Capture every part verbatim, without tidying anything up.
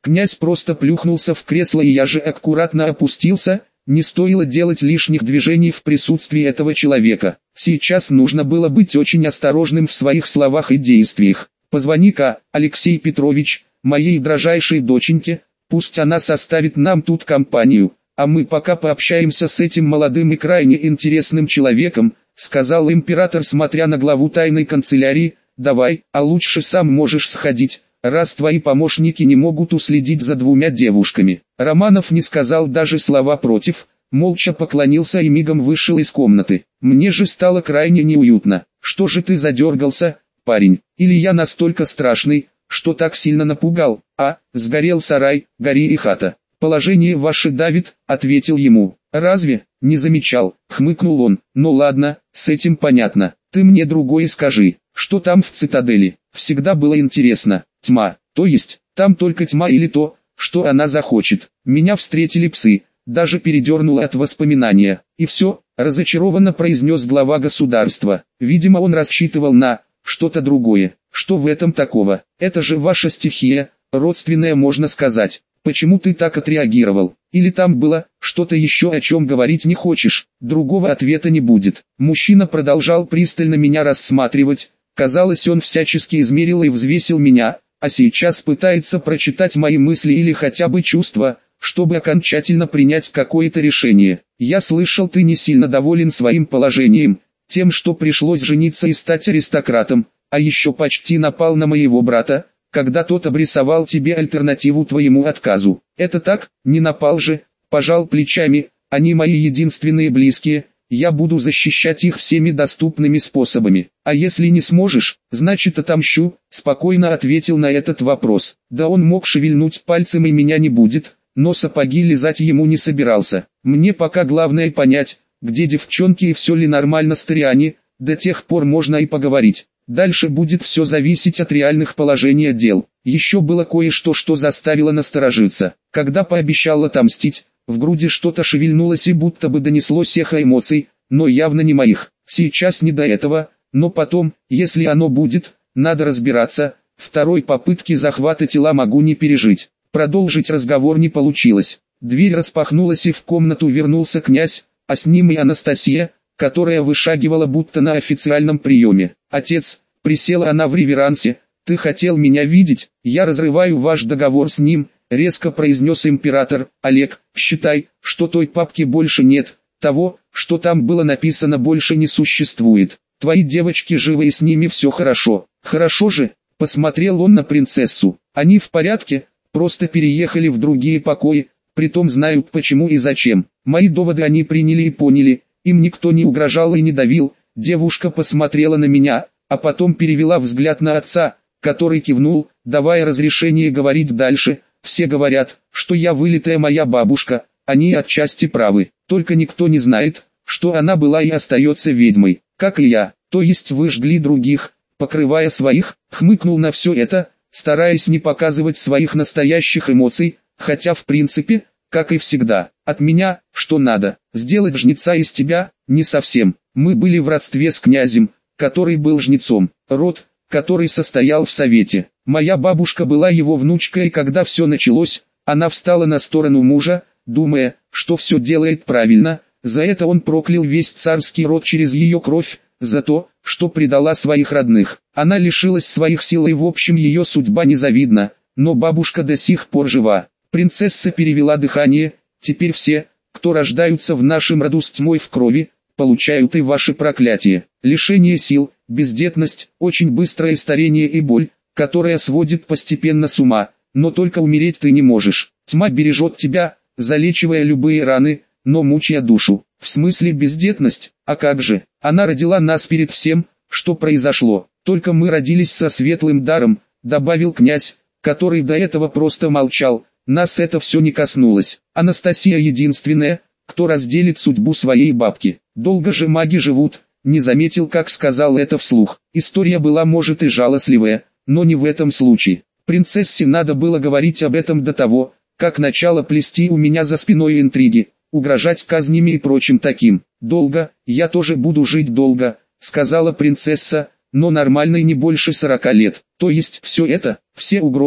Князь просто плюхнулся в кресло, и я же аккуратно опустился. Не стоило делать лишних движений в присутствии этого человека. Сейчас нужно было быть очень осторожным в своих словах и действиях. «Позвони-ка, Алексей Петрович, моей дрожайшей доченьке, пусть она составит нам тут компанию, а мы пока пообщаемся с этим молодым и крайне интересным человеком», сказал император, смотря на главу тайной канцелярии. «Давай, а лучше сам можешь сходить, раз твои помощники не могут уследить за двумя девушками». Романов не сказал даже слова против, молча поклонился и мигом вышел из комнаты. Мне же стало крайне неуютно. «Что же ты задергался, парень? Или я настолько страшный, что так сильно напугал? А, сгорел сарай, гори и хата. Положение ваше давит», — ответил ему. «Разве?» «Не замечал», — хмыкнул он. «Ну ладно, с этим понятно. Ты мне другое скажи, что там в цитадели? Всегда было интересно». «Тьма, то есть, там только тьма или то, что она захочет?» Меня встретили псы, даже передернуло от воспоминания. «И все», — разочарованно произнес глава государства. Видимо, он рассчитывал на что-то другое. «Что в этом такого? Это же ваша стихия, родственная, можно сказать. Почему ты так отреагировал? Или там было что-то еще, о чем говорить не хочешь?» Другого ответа не будет. Мужчина продолжал пристально меня рассматривать. Казалось, он всячески измерил и взвесил меня, а сейчас пытается прочитать мои мысли или хотя бы чувства, чтобы окончательно принять какое-то решение. «Я слышал, ты не сильно доволен своим положением, тем, что пришлось жениться и стать аристократом, а еще почти напал на моего брата, когда тот обрисовал тебе альтернативу твоему отказу. Это так? Не напал же?» Пожал плечами. «Они мои единственные близкие, я буду защищать их всеми доступными способами. А если не сможешь, значит отомщу», спокойно ответил на этот вопрос. Да он мог шевельнуть пальцем и меня не будет, но сапоги лизать ему не собирался. Мне пока главное понять, где девчонки и все ли нормально с Ториани, до тех пор можно и поговорить. Дальше будет все зависеть от реальных положений дел. Еще было кое-что, что заставило насторожиться. Когда пообещал отомстить, в груди что-то шевельнулось и будто бы донеслось эхо эмоций, но явно не моих. Сейчас не до этого, но потом, если оно будет, надо разбираться. Второй попытки захвата тела могу не пережить. Продолжить разговор не получилось. Дверь распахнулась, и в комнату вернулся князь, а с ним и Анастасия, которая вышагивала будто на официальном приеме. «Отец», — присела она в реверансе, — «ты хотел меня видеть, я разрываю ваш договор с ним», — резко произнес император. «Олег, считай, что той папки больше нет, того, что там было написано, больше не существует. Твои девочки живы и с ними все хорошо». «Хорошо же», — посмотрел он на принцессу, — «они в порядке, просто переехали в другие покои, притом знают почему и зачем. Мои доводы они приняли и поняли, им никто не угрожал и не давил». Девушка посмотрела на меня, а потом перевела взгляд на отца, который кивнул, давая разрешение говорить дальше. «Все говорят, что я вылитая моя бабушка, они отчасти правы, только никто не знает, что она была и остается ведьмой, как и я. То есть вы жгли других, покрывая своих?» Хмыкнул на все это, стараясь не показывать своих настоящих эмоций, хотя в принципе, как и всегда, от меня, что надо, сделать жнеца из тебя, не совсем. Мы были в родстве с князем, который был жнецом, род, который состоял в совете. Моя бабушка была его внучкой, и когда все началось, она встала на сторону мужа, думая, что все делает правильно. За это он проклял весь царский род через ее кровь, за то, что предала своих родных. Она лишилась своих сил, и в общем ее судьба незавидна, но бабушка до сих пор жива. Принцесса перевела дыхание. «Теперь все, кто рождаются в нашем роду с тьмой в крови, получают и ваши проклятия. Лишение сил, бездетность, очень быстрое старение и боль, которая сводит постепенно с ума, но только умереть ты не можешь. Тьма бережет тебя, залечивая любые раны, но мучая душу». «В смысле бездетность? А как же? Она родила нас перед всем, что произошло. Только мы родились со светлым даром», добавил князь, который до этого просто молчал. «Нас это все не коснулось. Анастасия единственная, кто разделит судьбу своей бабки. Долго же маги живут», не заметил, как сказал это вслух. История была, может, и жалостливая, но не в этом случае. Принцессе надо было говорить об этом до того, как начало плести у меня за спиной интриги, угрожать казнями и прочим таким. «Долго, я тоже буду жить долго», сказала принцесса, «но нормальной не больше сорока лет. То есть все это, все угрозы,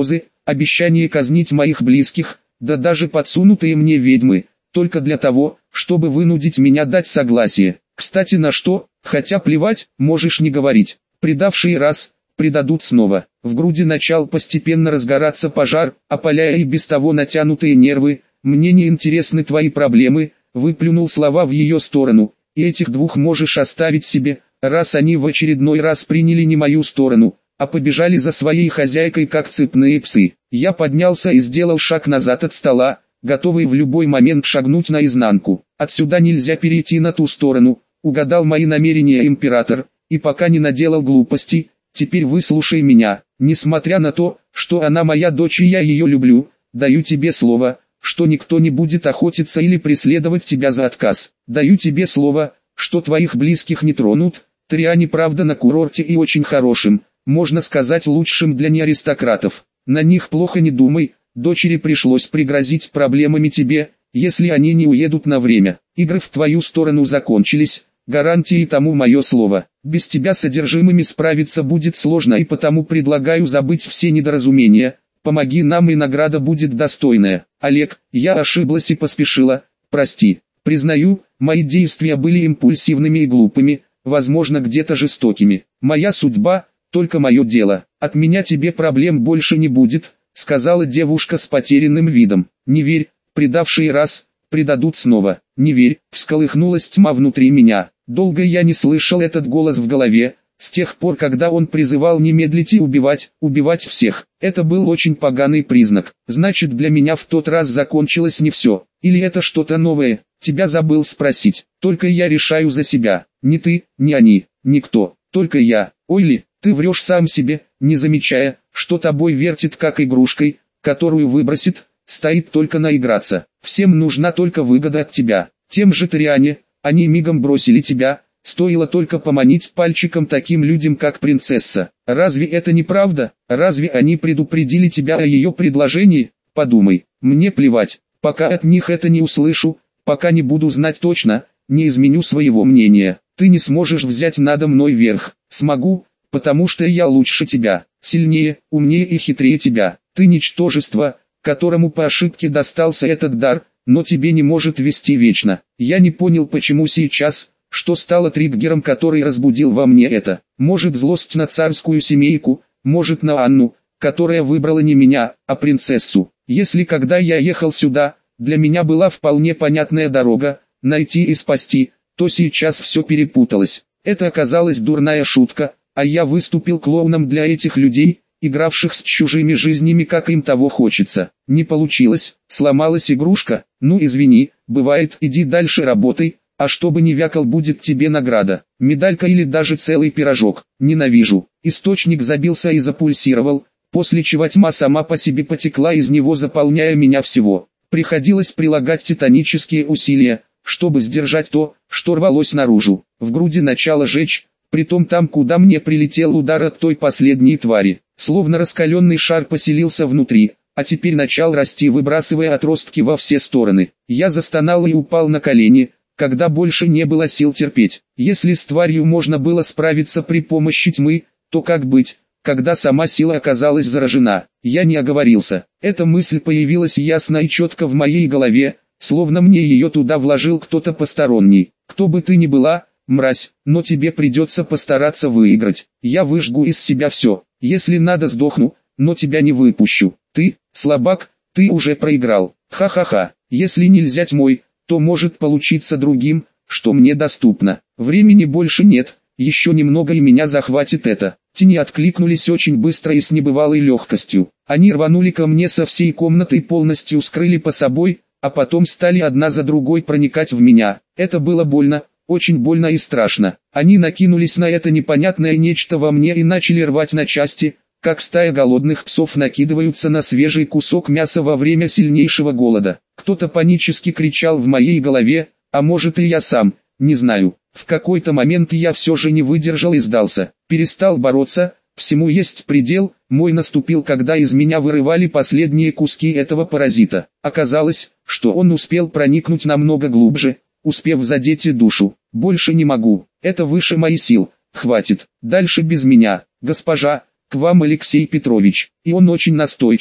обещание казнить моих близких, да даже подсунутые мне ведьмы, только для того, чтобы вынудить меня дать согласие. Кстати, на что, хотя плевать, можешь не говорить. Предавшие раз, предадут снова. В груди начал постепенно разгораться пожар, опаляя и без того натянутые нервы. Мне не интересны твои проблемы, выплюнул слова в ее сторону, и этих двух можешь оставить себе, раз они в очередной раз приняли не мою сторону, а побежали за своей хозяйкой как цепные псы. Я поднялся и сделал шаг назад от стола, готовый в любой момент шагнуть наизнанку. Отсюда нельзя перейти на ту сторону, угадал мои намерения император, и пока не наделал глупостей, теперь выслушай меня. Несмотря на то, что она моя дочь и я ее люблю, даю тебе слово, что никто не будет охотиться или преследовать тебя за отказ. Даю тебе слово, что твоих близких не тронут. Триане правда на курорте и очень хорошим, можно сказать лучшим для неаристократов. На них плохо не думай, дочери пришлось пригрозить проблемами тебе, если они не уедут на время. Игры в твою сторону закончились, гарантии тому мое слово. Без тебя с содержимыми справиться будет сложно, и потому предлагаю забыть все недоразумения. Помоги нам, и награда будет достойная. Олег, я ошиблась и поспешила, прости. Признаю, мои действия были импульсивными и глупыми, возможно где-то жестокими. Моя судьба, только мое дело. От меня тебе проблем больше не будет, сказала девушка с потерянным видом. Не верь, предавшие раз, предадут снова. Не верь, всколыхнулась тьма внутри меня. Долго я не слышал этот голос в голове, с тех пор, когда он призывал не медлить и убивать, убивать всех. Это был очень поганый признак. Значит, для меня в тот раз закончилось не все. Или это что-то новое? Тебя забыл спросить. Только я решаю за себя. Не ты, не они, никто. Только я. Ойли, ты врешь сам себе, не замечая, что тобой вертит как игрушкой, которую выбросит, стоит только наиграться. Всем нужна только выгода от тебя. Тем же Триане, они мигом бросили тебя. Стоило только поманить пальчиком таким людям, как принцесса. Разве это не правда? Разве они предупредили тебя о ее предложении? Подумай, мне плевать, пока от них это не услышу, пока не буду знать точно, не изменю своего мнения. Ты не сможешь взять надо мной верх. Смогу, потому что я лучше тебя, сильнее, умнее и хитрее тебя. Ты ничтожество, которому по ошибке достался этот дар, но тебе не может вести вечно. Я не понял, почему сейчас... Что стало триггером, который разбудил во мне это? Может, злость на царскую семейку, может, на Анну, которая выбрала не меня, а принцессу. Если когда я ехал сюда, для меня была вполне понятная дорога, найти и спасти, то сейчас все перепуталось. Это оказалась дурная шутка, а я выступил клоуном для этих людей, игравших с чужими жизнями, как им того хочется. Не получилось, сломалась игрушка, ну извини, бывает, иди дальше работай. А чтобы не вякал, будет тебе награда, медалька или даже целый пирожок. Ненавижу. Источник забился и запульсировал, после чего тьма сама по себе потекла из него, заполняя меня всего. Приходилось прилагать титанические усилия, чтобы сдержать то, что рвалось наружу. В груди начало жечь, притом там, куда мне прилетел удар от той последней твари. Словно раскаленный шар поселился внутри, а теперь начал расти, выбрасывая отростки во все стороны. Я застонал и упал на колени, когда больше не было сил терпеть. Если с тварью можно было справиться при помощи тьмы, то как быть, когда сама сила оказалась заражена? Я не оговорился. Эта мысль появилась ясно и четко в моей голове, словно мне ее туда вложил кто-то посторонний. Кто бы ты ни была, мразь, но тебе придется постараться выиграть. Я выжгу из себя все. Если надо, сдохну, но тебя не выпущу. Ты, слабак, ты уже проиграл. Ха-ха-ха. Если нельзя тьмой, то может получиться другим, что мне доступно. Времени больше нет, еще немного и меня захватит это. Тени откликнулись очень быстро и с небывалой легкостью. Они рванули ко мне со всей комнаты и полностью скрыли по собой, а потом стали одна за другой проникать в меня. Это было больно, очень больно и страшно. Они накинулись на это непонятное нечто во мне и начали рвать на части, как стая голодных псов накидываются на свежий кусок мяса во время сильнейшего голода. Кто-то панически кричал в моей голове, а может и я сам, не знаю. В какой-то момент я все же не выдержал и сдался. Перестал бороться, всему есть предел. Мой наступил, когда из меня вырывали последние куски этого паразита. Оказалось, что он успел проникнуть намного глубже, успев задеть и душу. Больше не могу, это выше моих сил. Хватит, дальше без меня. Госпожа, к вам Алексей Петрович. И он очень настойчив.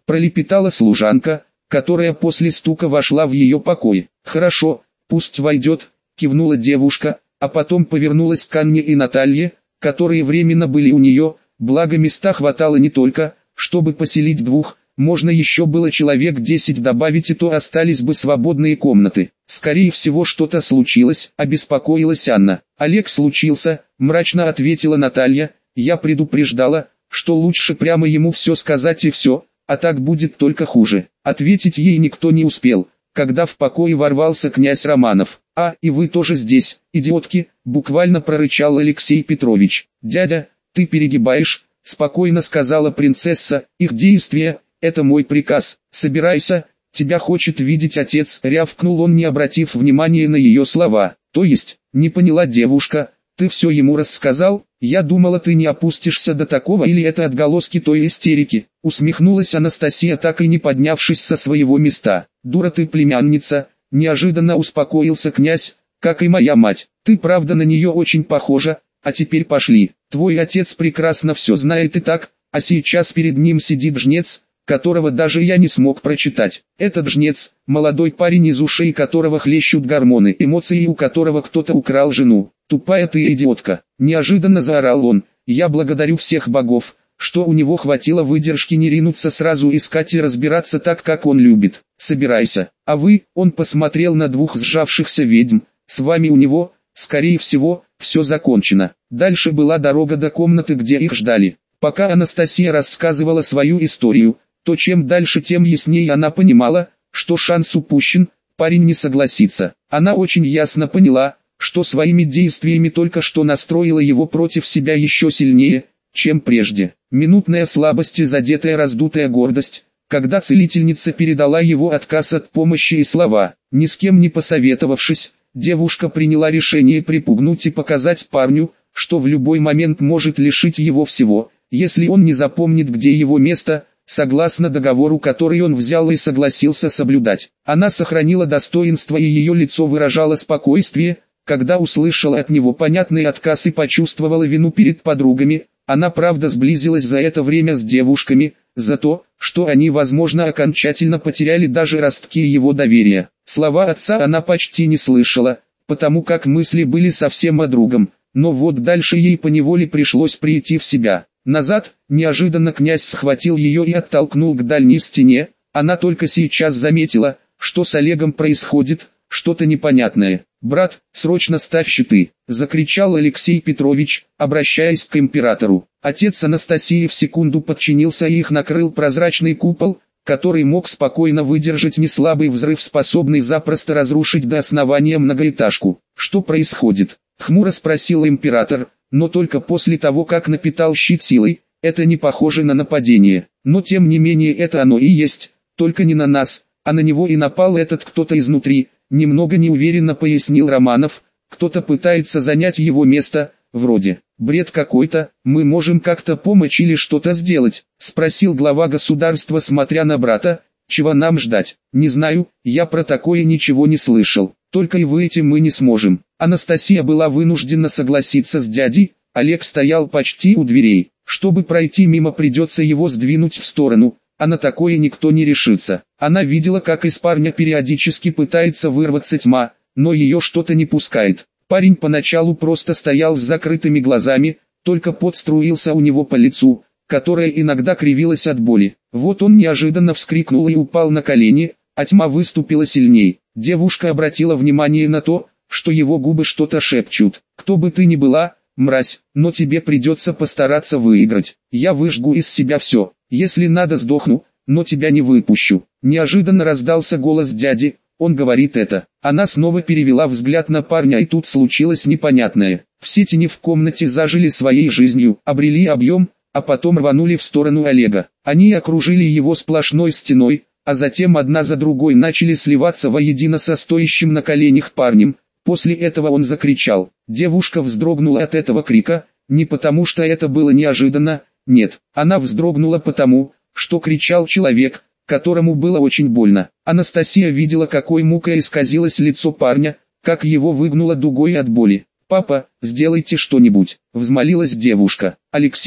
пролепетала служанка, которая после стука вошла в ее покой. «Хорошо, пусть войдет», — кивнула девушка, а потом повернулась к Анне и Наталье, которые временно были у нее, благо места хватало не только, чтобы поселить двух, можно еще было человек десять добавить, и то остались бы свободные комнаты. «Скорее всего что-то случилось», — обеспокоилась Анна. «Олег случился», — мрачно ответила Наталья, «я предупреждала, что лучше прямо ему все сказать и все, а так будет только хуже». Ответить ей никто не успел, когда в покое ворвался князь Романов. «А, и вы тоже здесь, идиотки», — буквально прорычал Алексей Петрович. «Дядя, ты перегибаешь», — спокойно сказала принцесса, «их действия — это мой приказ, собирайся, тебя хочет видеть отец», — рявкнул он, не обратив внимания на ее слова. «То есть», — не поняла девушка, — «ты все ему рассказал? Я думала, ты не опустишься до такого, или это отголоски той истерики», — усмехнулась Анастасия, так и не поднявшись со своего места. «Дура ты, племянница», — неожиданно успокоился князь, «как и моя мать, ты правда на нее очень похожа, а теперь пошли, твой отец прекрасно все знает и так, а сейчас перед ним сидит жнец, которого даже я не смог прочитать. Этот жнец, молодой парень, из ушей которого хлещут гормоны, эмоции у которого кто-то украл жену. Тупая ты идиотка», — неожиданно заорал он. «Я благодарю всех богов, что у него хватило выдержки не ринуться сразу искать и разбираться так, как он любит. Собирайся, а вы», — он посмотрел на двух сжавшихся ведьм, «с вами у него, скорее всего, все закончено». Дальше была дорога до комнаты, где их ждали. Пока Анастасия рассказывала свою историю, то чем дальше, тем яснее она понимала, что шанс упущен, парень не согласится. Она очень ясно поняла, что своими действиями только что настроила его против себя еще сильнее, чем прежде. Минутная слабость и задетая раздутая гордость, когда целительница передала его отказ от помощи и слова. Ни с кем не посоветовавшись, девушка приняла решение припугнуть и показать парню, что в любой момент может лишить его всего, если он не запомнит, где его место, согласно договору, который он взял и согласился соблюдать. Она сохранила достоинство, и ее лицо выражало спокойствие, когда услышала от него понятный отказ и почувствовала вину перед подругами. Она правда сблизилась за это время с девушками, за то, что они, возможно, окончательно потеряли даже ростки его доверия. Слова отца она почти не слышала, потому как мысли были совсем о другом, но вот дальше ей поневоле пришлось прийти в себя. Назад, неожиданно князь схватил ее и оттолкнул к дальней стене. Она только сейчас заметила, что с Олегом происходит, что-то непонятное. «Брат, срочно ставь щиты!» — закричал Алексей Петрович, обращаясь к императору. Отец Анастасии в секунду подчинился, и их накрыл прозрачный купол, который мог спокойно выдержать неслабый взрыв, способный запросто разрушить до основания многоэтажку. «Что происходит?» — хмуро спросил император, но только после того, как напитал щит силой. «Это не похоже на нападение, но тем не менее это оно и есть, только не на нас, а на него и напал этот кто-то изнутри», — немного неуверенно пояснил Романов. «Кто-то пытается занять его место, вроде. Бред какой-то, мы можем как-то помочь или что-то сделать?» — спросил глава государства, смотря на брата. «Чего нам ждать?» «Не знаю, я про такое ничего не слышал, только и выйти мы не сможем». Анастасия была вынуждена согласиться с дядей. Олег стоял почти у дверей. Чтобы пройти мимо, придется его сдвинуть в сторону, а на такое никто не решится. Она видела, как из парня периодически пытается вырваться тьма, но ее что-то не пускает. Парень поначалу просто стоял с закрытыми глазами, только пот струился у него по лицу, которое иногда кривилось от боли. Вот он неожиданно вскрикнул и упал на колени, а тьма выступила сильней. Девушка обратила внимание на то, что его губы что-то шепчут. «Кто бы ты ни была, мразь, но тебе придется постараться выиграть. Я выжгу из себя все. Если надо, сдохну, но тебя не выпущу». Неожиданно раздался голос дяди. Он говорит это. Она снова перевела взгляд на парня, и тут случилось непонятное. Все тени в комнате зажили своей жизнью, обрели объем, а потом рванули в сторону Олега. Они окружили его сплошной стеной, а затем одна за другой начали сливаться воедино со стоящим на коленях парнем. После этого он закричал. Девушка вздрогнула от этого крика, не потому что это было неожиданно, нет, она вздрогнула потому, что кричал человек, которому было очень больно. Анастасия видела, какой мукой исказилось лицо парня, как его выгнуло дугой от боли. «Папа, сделайте что-нибудь», — взмолилась девушка. «Алексей,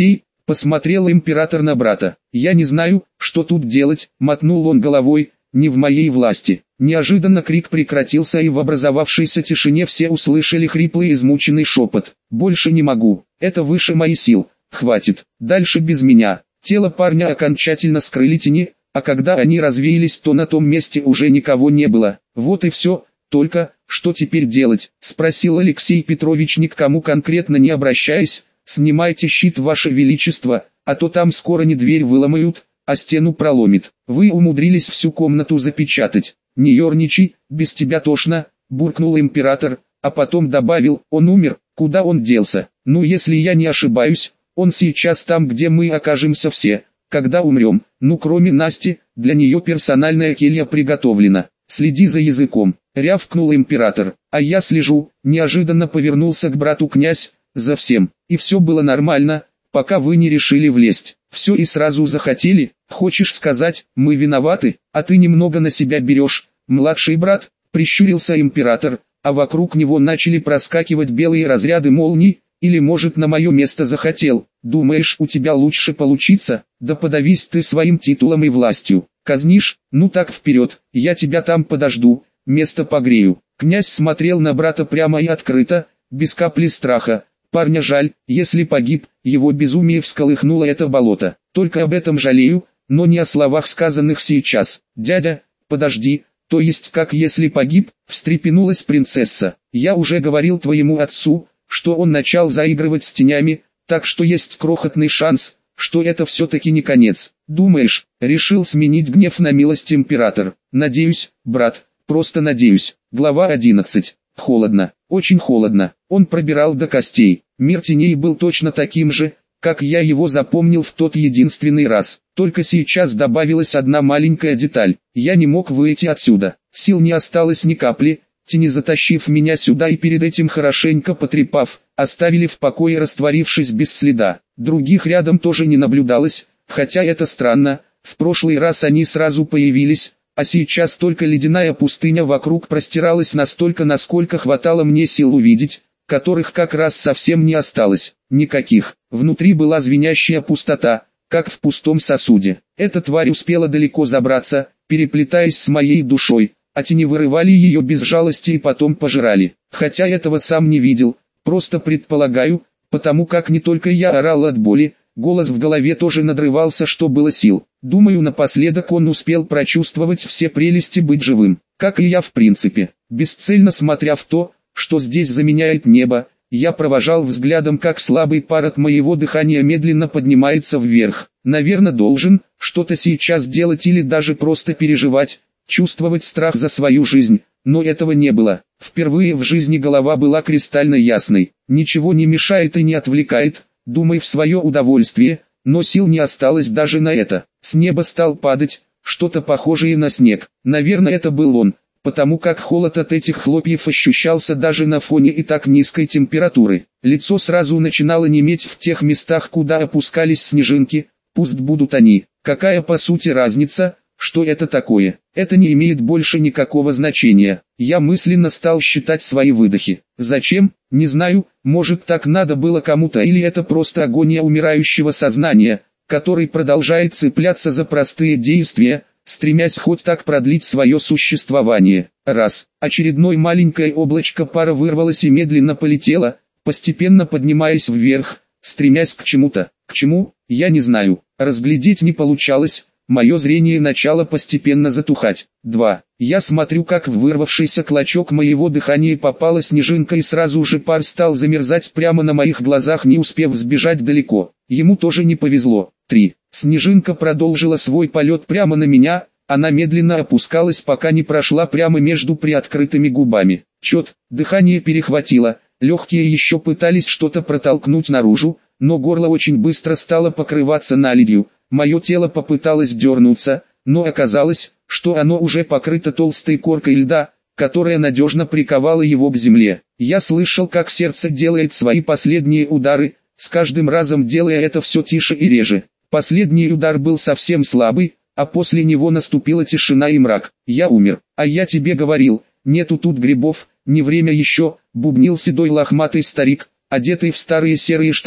Посмотрел император на брата. «Я не знаю, что тут делать», — мотнул он головой, — «не в моей власти». Неожиданно крик прекратился, и в образовавшейся тишине все услышали хриплый измученный шепот. «Больше не могу, это выше моих сил, хватит, дальше без меня». Тело парня окончательно скрыли тени, а когда они развеялись, то на том месте уже никого не было. «Вот и все, только, что теперь делать?» — спросил Алексей Петрович, ни к кому конкретно не обращаясь. «Снимайте щит, ваше величество, а то там скоро не дверь выломают, а стену проломит. Вы умудрились всю комнату запечатать». «Не ерничай, без тебя тошно», — буркнул император, а потом добавил: «Он умер, куда он делся? Ну, если я не ошибаюсь, он сейчас там, где мы окажемся все, когда умрем. Ну, кроме Насти, для нее персональная келья приготовлена. Следи за языком», — рявкнул император. «А я слежу», — неожиданно повернулся к брату князь, — «за всем. И все было нормально, пока вы не решили влезть. Все и сразу захотели. Хочешь сказать, мы виноваты, а ты немного на себя берешь, младший брат?» — прищурился император, а вокруг него начали проскакивать белые разряды молний. «Или, может, на мое место захотел? Думаешь, у тебя лучше получится? Да подавись ты своим титулом и властью. Казнишь? Ну так вперед, я тебя там подожду, место погрею». Князь смотрел на брата прямо и открыто, без капли страха. Парня жаль, если погиб, его безумие всколыхнуло это болото. Только об этом жалею, но не о словах, сказанных сейчас. «Дядя, подожди, то есть как если погиб?» — встрепенулась принцесса. «Я уже говорил твоему отцу, что он начал заигрывать с тенями, так что есть крохотный шанс, что это все-таки не конец». «Думаешь?» — решил сменить гнев на милость император. «Надеюсь, брат, просто надеюсь». Глава одиннадцать. Холодно, очень холодно. Он пробирал до костей. Мир теней был точно таким же, как я его запомнил в тот единственный раз. Только сейчас добавилась одна маленькая деталь. Я не мог выйти отсюда. Сил не осталось ни капли. Тени, затащив меня сюда и перед этим хорошенько потрепав, оставили в покое, растворившись без следа. Других рядом тоже не наблюдалось, хотя это странно. В прошлый раз они сразу появились, а сейчас только ледяная пустыня вокруг простиралась настолько, насколько хватало мне сил увидеть, которых как раз совсем не осталось. Никаких. Внутри была звенящая пустота, как в пустом сосуде. Эта тварь успела далеко забраться, переплетаясь с моей душой, а тени вырывали ее без жалости и потом пожирали. Хотя этого сам не видел, просто предполагаю, потому как не только я орал от боли, голос в голове тоже надрывался, что было сил. Думаю, напоследок он успел прочувствовать все прелести быть живым, как и я в принципе. Бесцельно смотря в то, что здесь заменяет небо, я провожал взглядом, как слабый пар от моего дыхания медленно поднимается вверх. Наверное, должен что-то сейчас делать или даже просто переживать, чувствовать страх за свою жизнь, но этого не было. Впервые в жизни голова была кристально ясной, ничего не мешает и не отвлекает, думай в свое удовольствие, но сил не осталось даже на это. С неба стал падать что-то похожее на снег. Наверное, это был он, потому как холод от этих хлопьев ощущался даже на фоне и так низкой температуры. Лицо сразу начинало неметь в тех местах, куда опускались снежинки, пусть будут они. Какая по сути разница, что это такое? Это не имеет больше никакого значения. Я мысленно стал считать свои выдохи. Зачем? Не знаю, может так надо было кому-то, или это просто агония умирающего сознания, который продолжает цепляться за простые действия, стремясь хоть так продлить свое существование. Раз. Очередное маленькое облачко пара вырвалось и медленно полетело, постепенно поднимаясь вверх, стремясь к чему-то. К чему? Я не знаю. Разглядеть не получалось. Мое зрение начало постепенно затухать. Два. Я смотрю, как в вырвавшийся клочок моего дыхания попала снежинка, и сразу же пар стал замерзать прямо на моих глазах, не успев сбежать далеко. Ему тоже не повезло. Три. Снежинка продолжила свой полет прямо на меня, она медленно опускалась, пока не прошла прямо между приоткрытыми губами. Чет, дыхание перехватило, легкие еще пытались что-то протолкнуть наружу, но горло очень быстро стало покрываться наледью. Мое тело попыталось дернуться, но оказалось, что оно уже покрыто толстой коркой льда, которая надежно приковала его к земле. Я слышал, как сердце делает свои последние удары, с каждым разом делая это все тише и реже. Последний удар был совсем слабый, а после него наступила тишина и мрак. Я умер. А я тебе говорил, нету тут грибов, не время еще, бубнил седой лохматый старик, одетый в старые серые штаны,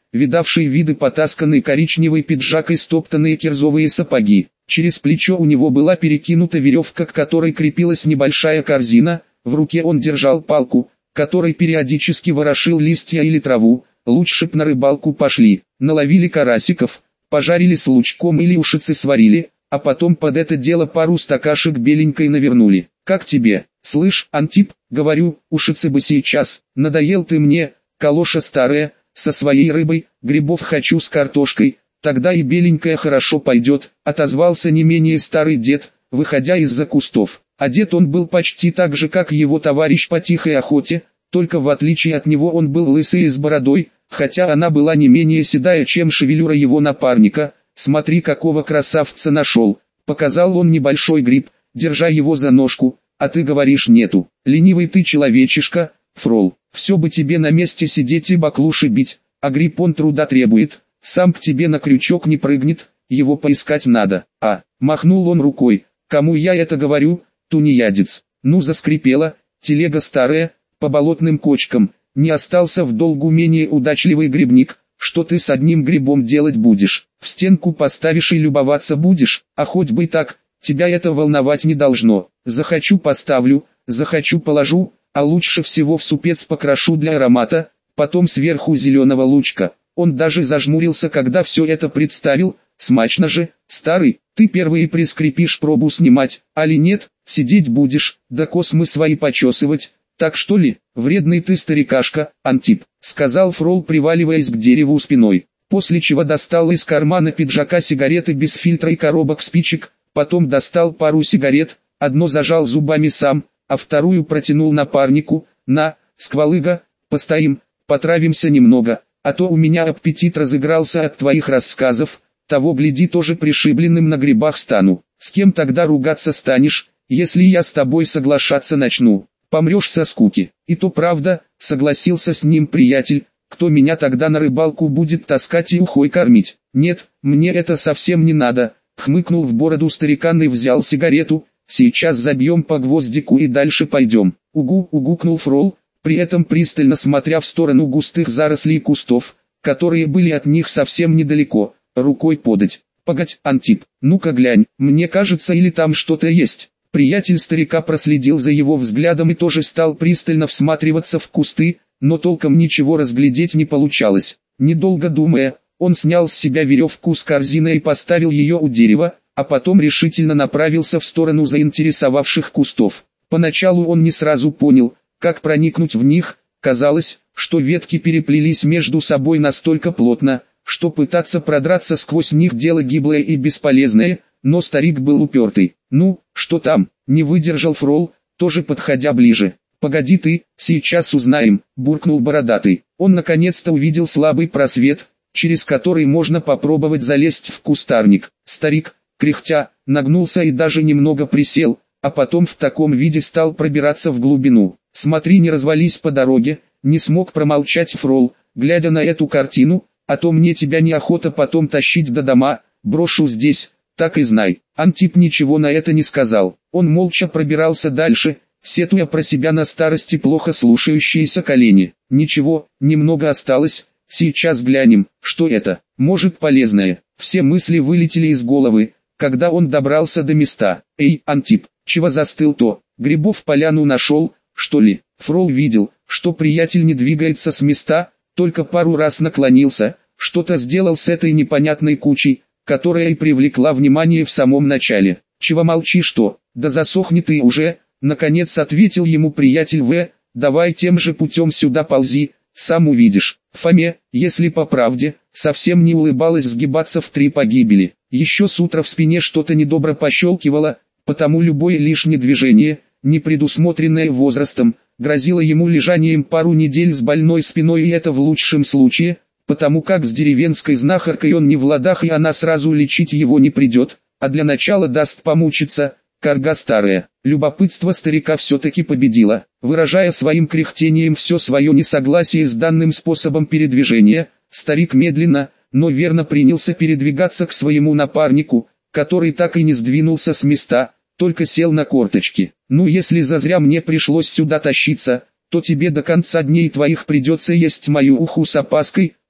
видавший виды потасканный коричневый пиджак и стоптанные кирзовые сапоги. Через плечо у него была перекинута веревка, к которой крепилась небольшая корзина, в руке он держал палку, которой периодически ворошил листья или траву. Лучше б на рыбалку пошли, наловили карасиков, пожарили с лучком или ушицы сварили, а потом под это дело пару стакашек беленькой навернули. Как тебе? Слышь, Антип, говорю, ушицы бы сейчас, надоел ты мне, калоша старая, со своей рыбой, грибов хочу с картошкой, тогда и беленькая хорошо пойдет, отозвался не менее старый дед, выходя из-за кустов. Одет он был почти так же, как его товарищ по тихой охоте, только в отличие от него он был лысый и с бородой, хотя она была не менее седая, чем шевелюра его напарника. Смотри, какого красавца нашел, показал он небольшой гриб, держа его за ножку, а ты говоришь нету. Ленивый ты человечишка, Фрол, все бы тебе на месте сидеть и баклуши бить, а гриб он труда требует, сам к тебе на крючок не прыгнет, его поискать надо. А, махнул он рукой, кому я это говорю, тунеядец. Ну заскрипела, телега старая, по болотным кочкам, не остался в долгу менее удачливый грибник. Что ты с одним грибом делать будешь? В стенку поставишь и любоваться будешь, а хоть бы так, тебя это волновать не должно. Захочу поставлю, захочу положу, а лучше всего в супец покрошу для аромата, потом сверху зеленого лучка. Он даже зажмурился, когда все это представил. Смачно же, старый, ты первый прискрепишь пробу снимать, али нет, сидеть будешь, да космы свои почесывать. Так что ли, вредный ты старикашка, Антип, сказал Фрол, приваливаясь к дереву спиной, после чего достал из кармана пиджака сигареты без фильтра и коробок спичек, потом достал пару сигарет, одно зажал зубами сам, а вторую протянул напарнику. На, сквалыга, постоим, потравимся немного, а то у меня аппетит разыгрался от твоих рассказов, того гляди тоже пришибленным на грибах стану. С кем тогда ругаться станешь, если я с тобой соглашаться начну? Помрешь со скуки. И то правда, согласился с ним приятель, кто меня тогда на рыбалку будет таскать и ухой кормить? Нет, мне это совсем не надо, хмыкнул в бороду старикан и взял сигарету. Сейчас забьем по гвоздику и дальше пойдем. Угу, угукнул Фрол, при этом пристально смотря в сторону густых зарослей кустов, которые были от них совсем недалеко, рукой подать. Погодь, Антип, ну-ка глянь, мне кажется, или там что-то есть. Приятель старика проследил за его взглядом и тоже стал пристально всматриваться в кусты, но толком ничего разглядеть не получалось. Недолго думая, он снял с себя веревку с корзиной и поставил ее у дерева, а потом решительно направился в сторону заинтересовавших кустов. Поначалу он не сразу понял, как проникнуть в них, казалось, что ветки переплелись между собой настолько плотно, что пытаться продраться сквозь них дело гиблое и бесполезное, но старик был упертый. «Ну, что там?» — не выдержал Фрол, тоже подходя ближе. «Погоди ты, сейчас узнаем», — буркнул бородатый. Он наконец-то увидел слабый просвет, через который можно попробовать залезть в кустарник. Старик, кряхтя, нагнулся и даже немного присел, а потом в таком виде стал пробираться в глубину. «Смотри, не развались по дороге», — не смог промолчать Фрол, глядя на эту картину, «а то мне тебя неохота потом тащить до дома, брошу здесь». Так и знай. Антип ничего на это не сказал. Он молча пробирался дальше, сетуя про себя на старости плохо слушающиеся колени. Ничего, немного осталось, сейчас глянем, что это, может полезное. Все мысли вылетели из головы, когда он добрался до места. Эй, Антип, чего застыл-то? Грибов поляну нашел, что ли? Фрол видел, что приятель не двигается с места, только пару раз наклонился, что-то сделал с этой непонятной кучей, которая и привлекла внимание в самом начале. «Чего молчишь-то? Да засохни ты уже!» Наконец ответил ему приятель В. «Давай тем же путем сюда ползи, сам увидишь». Фоме, если по правде, совсем не улыбалась сгибаться в три погибели. Еще с утра в спине что-то недобро пощелкивало, потому любое лишнее движение, не предусмотренное возрастом, грозило ему лежанием пару недель с больной спиной, и это в лучшем случае, потому как с деревенской знахаркой он не в ладах, и она сразу лечить его не придет, а для начала даст помучиться. Карга старая. Любопытство старика все-таки победило, выражая своим кряхтением все свое несогласие с данным способом передвижения. Старик медленно, но верно принялся передвигаться к своему напарнику, который так и не сдвинулся с места, только сел на корточки. «Ну, если зазря мне пришлось сюда тащиться, то тебе до конца дней твоих придется есть мою уху с опаской»,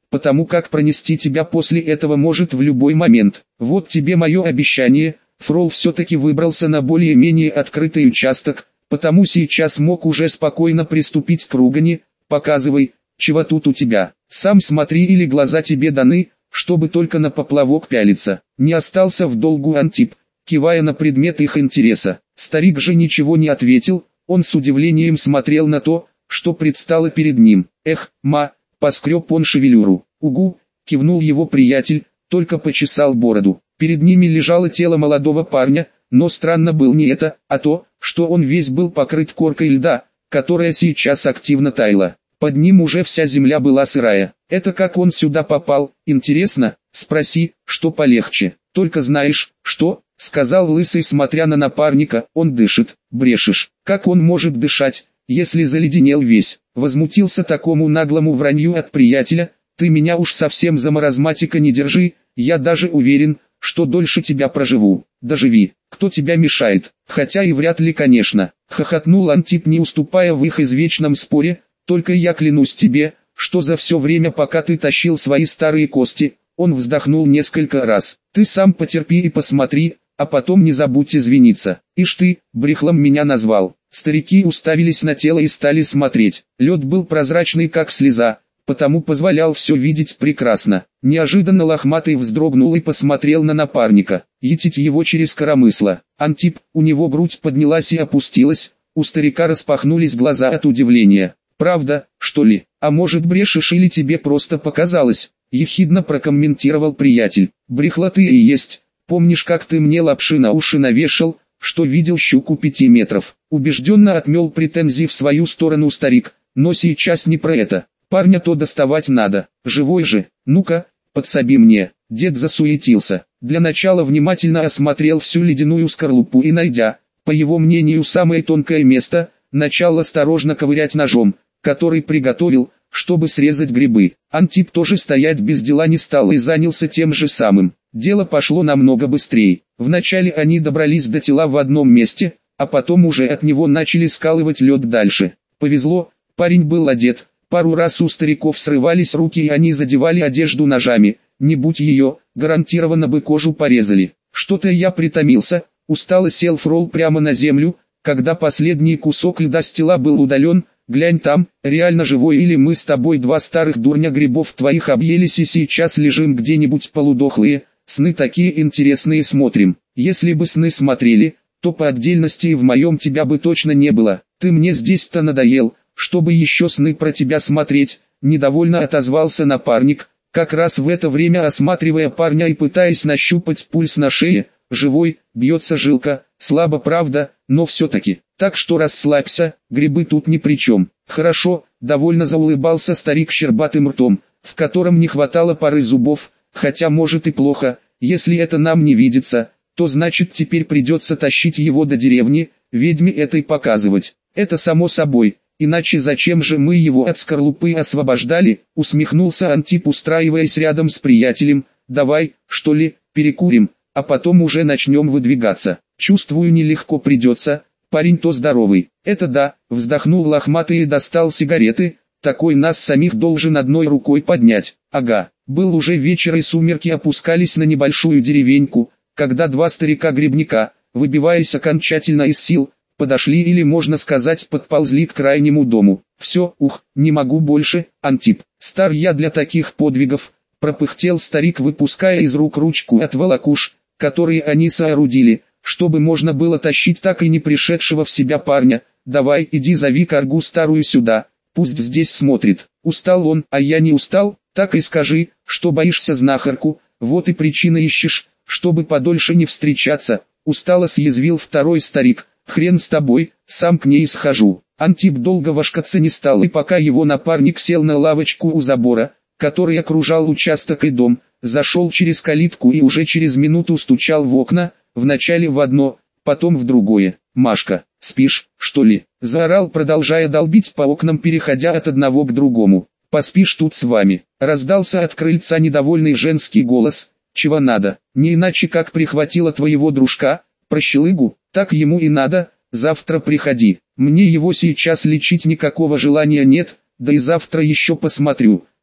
потому как пронести тебя после этого может в любой момент. Вот тебе мое обещание». Фрол все-таки выбрался на более-менее открытый участок, потому сейчас мог уже спокойно приступить к ругани. «Показывай, чего тут у тебя, сам смотри или глаза тебе даны, чтобы только на поплавок пялиться». Не остался в долгу Антип, кивая на предмет их интереса. Старик же ничего не ответил, он с удивлением смотрел на то, что предстало перед ним. «Эх, ма», поскреб он шевелюру. «Угу», кивнул его приятель, только почесал бороду. Перед ними лежало тело молодого парня, но странно было не это, а то, что он весь был покрыт коркой льда, которая сейчас активно таяла. Под ним уже вся земля была сырая. «Это как он сюда попал, интересно?» «Спроси, что полегче». «Только знаешь, что?» — сказал Лысый, смотря на напарника. «Он дышит». «Брешешь». «Как он может дышать, если заледенел весь?» Возмутился такому наглому вранью от приятеля. «Ты меня уж совсем за маразматика не держи, я даже уверен, что дольше тебя проживу». «Доживи, кто тебя мешает?» «Хотя и вряд ли, конечно», — хохотнул Антип, не уступая в их извечном споре. «Только я клянусь тебе, что за все время, пока ты тащил свои старые кости...» Он вздохнул несколько раз. «Ты сам потерпи и посмотри, а потом не забудь извиниться». «Ишь ты, брехлом меня назвал». Старики уставились на тело и стали смотреть. Лед был прозрачный как слеза, потому позволял все видеть прекрасно. Неожиданно Лохматый вздрогнул и посмотрел на напарника. Етить его через коромысло. «Антип», у него грудь поднялась и опустилась, у старика распахнулись глаза от удивления. «Правда, что ли? А может, брешешь или тебе просто показалось?» — ехидно прокомментировал приятель. «Брехла ты и есть. Помнишь, как ты мне лапши на уши навешал, что видел щуку пяти метров?» Убежденно отмел претензии в свою сторону старик. «Но сейчас не про это. Парня-то доставать надо. Живой же. Ну-ка, подсоби мне». Дед засуетился. Для начала внимательно осмотрел всю ледяную скорлупу и, найдя, по его мнению, самое тонкое место, начал осторожно ковырять ножом, который приготовил, чтобы срезать грибы. Антип тоже стоять без дела не стал и занялся тем же самым. Дело пошло намного быстрее. Вначале они добрались до тела в одном месте, а потом уже от него начали скалывать лед дальше. Повезло, парень был одет. Пару раз у стариков срывались руки и они задевали одежду ножами. Не будь ее, гарантированно бы кожу порезали. «Что-то я притомился», — устало сел Фрол прямо на землю, когда последний кусок льда с тела был удален. «Глянь там, реально живой, или мы с тобой два старых дурня грибов твоих объелись и сейчас лежим где-нибудь полудохлые, сны такие интересные смотрим». «Если бы сны смотрели, то по отдельности и в моем тебя бы точно не было. Ты мне здесь-то надоел, чтобы еще сны про тебя смотреть», — недовольно отозвался напарник, как раз в это время осматривая парня и пытаясь нащупать пульс на шее. «Живой, бьется жилка, слабо, правда, но все-таки. Так что расслабься, грибы тут ни при чем». «Хорошо», — довольно заулыбался старик щербатым ртом, в котором не хватало пары зубов. «Хотя может и плохо, если это нам не видится, то значит теперь придется тащить его до деревни, ведьме этой показывать». «Это само собой, иначе зачем же мы его от скорлупы освобождали?» — усмехнулся Антип, устраиваясь рядом с приятелем. «Давай, что ли, перекурим, а потом уже начнем выдвигаться. Чувствую, нелегко придется, парень-то здоровый». «Это да», — вздохнул Лохматый и достал сигареты. «Такой нас самих должен одной рукой поднять». «Ага». Был уже вечер и сумерки опускались на небольшую деревеньку, когда два старика-грибника, выбиваясь окончательно из сил, подошли или, можно сказать, подползли к крайнему дому. «Все, ух, не могу больше, Антип, стар я для таких подвигов», — пропыхтел старик, выпуская из рук ручку от волокуш, которые они соорудили, чтобы можно было тащить так и не пришедшего в себя парня. «Давай, иди зови коргу старую сюда, пусть здесь смотрит». Устал он, а я не устал, так и скажи, что боишься знахарку, вот и причина ищешь, чтобы подольше не встречаться. Устало съязвил второй старик. «Хрен с тобой, сам к ней схожу». Антип долго вошкаться не стал, и пока его напарник сел на лавочку у забора, который окружал участок и дом, зашел через калитку и уже через минуту стучал в окна, вначале в одно, потом в другое. «Машка, спишь, что ли?» — заорал, продолжая долбить по окнам, переходя от одного к другому. «Поспишь тут с вами», — раздался от крыльца недовольный женский голос. «Чего надо? Не иначе как прихватила твоего дружка, прощелыгу, так ему и надо, завтра приходи. Мне его сейчас лечить никакого желания нет, да и завтра еще посмотрю,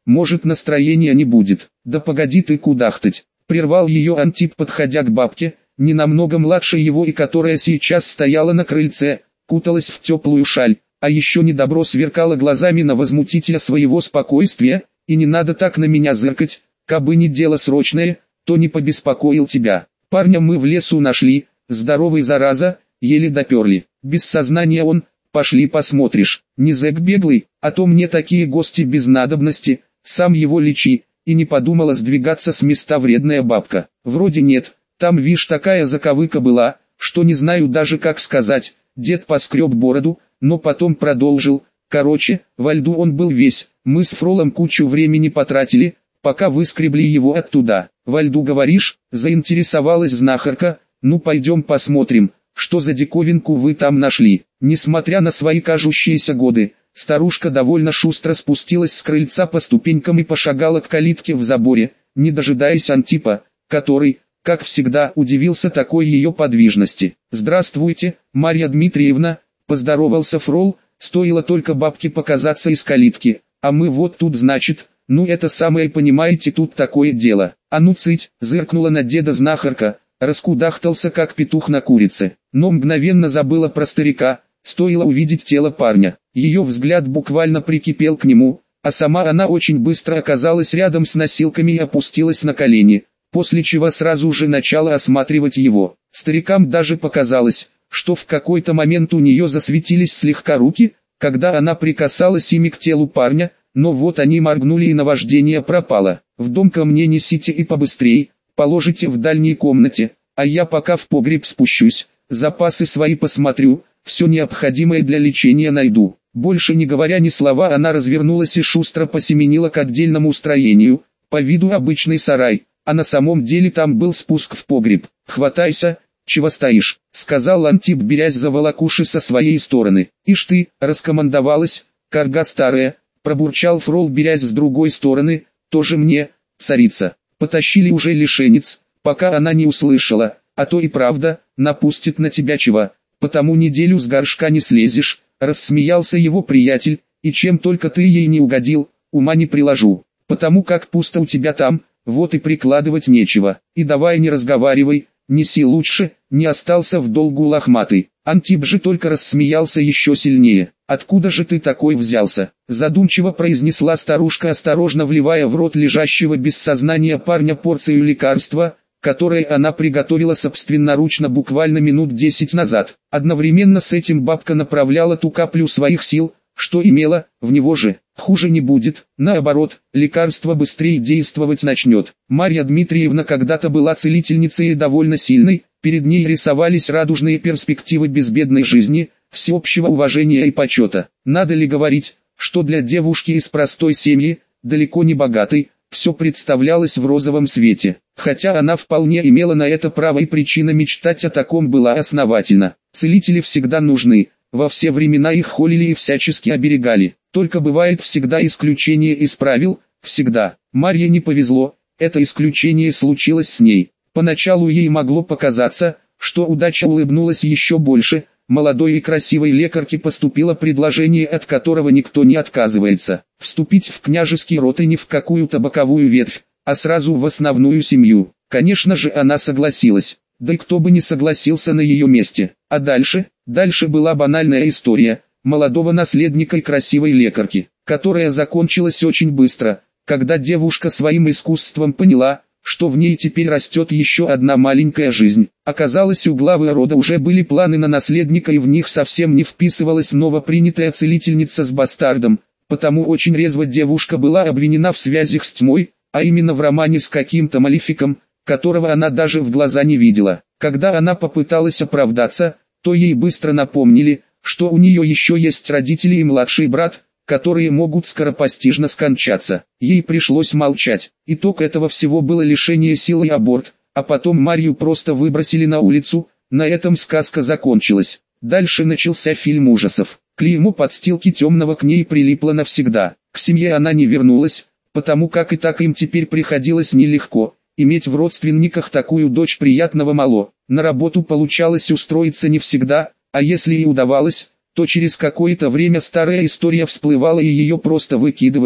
может настроения не будет. Да погоди ты кудахтать, прервал ее Антип, подходя к бабке, не намного младше его и которая сейчас стояла на крыльце, куталась в теплую шаль, а еще недобро сверкала глазами на возмутителя своего спокойствия. И не надо так на меня зыркать, кабы не дело срочное, то не побеспокоил тебя. Парня мы в лесу нашли, здоровый зараза, еле доперли. Без сознания он, пошли посмотришь. Не зэк беглый, а то мне такие гости без надобности, сам его лечи. И не подумала сдвигаться с места вредная бабка. Вроде нет, там вишь такая заковыка была, что не знаю даже как сказать. Дед поскреб бороду, но потом продолжил. Короче, во льду он был весь, мы с Фролом кучу времени потратили, пока выскребли его оттуда. Во льду говоришь, заинтересовалась знахарка, ну пойдем посмотрим, что за диковинку вы там нашли. Несмотря на свои кажущиеся годы, старушка довольно шустро спустилась с крыльца по ступенькам и пошагала к калитке в заборе, не дожидаясь Антипа, который, как всегда, удивился такой ее подвижности. «Здравствуйте, Марья Дмитриевна», — поздоровался Фрол. Стоило только бабке показаться из калитки, а мы вот тут значит, ну это самое понимаете, тут такое дело. А ну цыть, зыркнула на деда знахарка, раскудахтался как петух на курице, но мгновенно забыла про старика, стоило увидеть тело парня. Ее взгляд буквально прикипел к нему, а сама она очень быстро оказалась рядом с носилками и опустилась на колени, после чего сразу же начала осматривать его. Старикам даже показалось, что в какой-то момент у нее засветились слегка руки, когда она прикасалась ими к телу парня, но вот они моргнули и наваждение пропало. «В дом ко мне несите и побыстрей, положите в дальней комнате, а я пока в погреб спущусь, запасы свои посмотрю, все необходимое для лечения найду». Больше не говоря ни слова, она развернулась и шустро посеменила к отдельному строению, по виду обычный сарай, а на самом деле там был спуск в погреб. «Хватайся, чего стоишь», — сказал Антип, берясь за волокуши со своей стороны. «Ишь ты, раскомандовалась, карга старая», — пробурчал Фрол, берясь с другой стороны. «Тоже мне, царица, потащили уже лишенец, пока она не услышала, а то и правда, напустит на тебя чего, потому неделю с горшка не слезешь», — рассмеялся его приятель. «И чем только ты ей не угодил, ума не приложу, потому как пусто у тебя там, вот и прикладывать нечего, и давай не разговаривай, неси лучше, не остался в долгу лохматый». Антип же только рассмеялся еще сильнее. «Откуда же ты такой взялся?» Задумчиво произнесла старушка, осторожно вливая в рот лежащего без сознания парня порцию лекарства, которое она приготовила собственноручно буквально минут десять назад. Одновременно с этим бабка направляла ту каплю своих сил, что имела, в него же. Хуже не будет, наоборот, лекарство быстрее действовать начнет. Марья Дмитриевна когда-то была целительницей и довольно сильной, перед ней рисовались радужные перспективы безбедной жизни, всеобщего уважения и почета. Надо ли говорить, что для девушки из простой семьи, далеко не богатой, все представлялось в розовом свете, хотя она вполне имела на это право и причина мечтать о таком была основательна. Целители всегда нужны, во все времена их холили и всячески оберегали. Только бывает всегда исключение из правил, всегда. Марье не повезло, это исключение случилось с ней. Поначалу ей могло показаться, что удача улыбнулась еще больше. Молодой и красивой лекарке поступило предложение, от которого никто не отказывается. Вступить в княжеский род и не в какую-то боковую ветвь, а сразу в основную семью. Конечно же она согласилась. Да и кто бы не согласился на ее месте. А дальше? Дальше была банальная история молодого наследника и красивой лекарки, которая закончилась очень быстро, когда девушка своим искусством поняла, что в ней теперь растет еще одна маленькая жизнь. Оказалось, у главы рода уже были планы на наследника, и в них совсем не вписывалась новопринятая целительница с бастардом, потому очень резво девушка была обвинена в связях с тьмой, а именно в романе с каким-то малефиком, которого она даже в глаза не видела. Когда она попыталась оправдаться, то ей быстро напомнили, что у нее еще есть родители и младший брат, которые могут скоропостижно скончаться. Ей пришлось молчать. Итог этого всего было лишение сил и аборт, а потом Марью просто выбросили на улицу. На этом сказка закончилась. Дальше начался фильм ужасов. Клеймо подстилки темного к ней прилипло навсегда. К семье она не вернулась, потому как и так им теперь приходилось нелегко. Иметь в родственниках такую дочь приятного мало. На работу получалось устроиться не всегда, а если и удавалось, то через какое-то время старая история всплывала и ее просто выкидывали,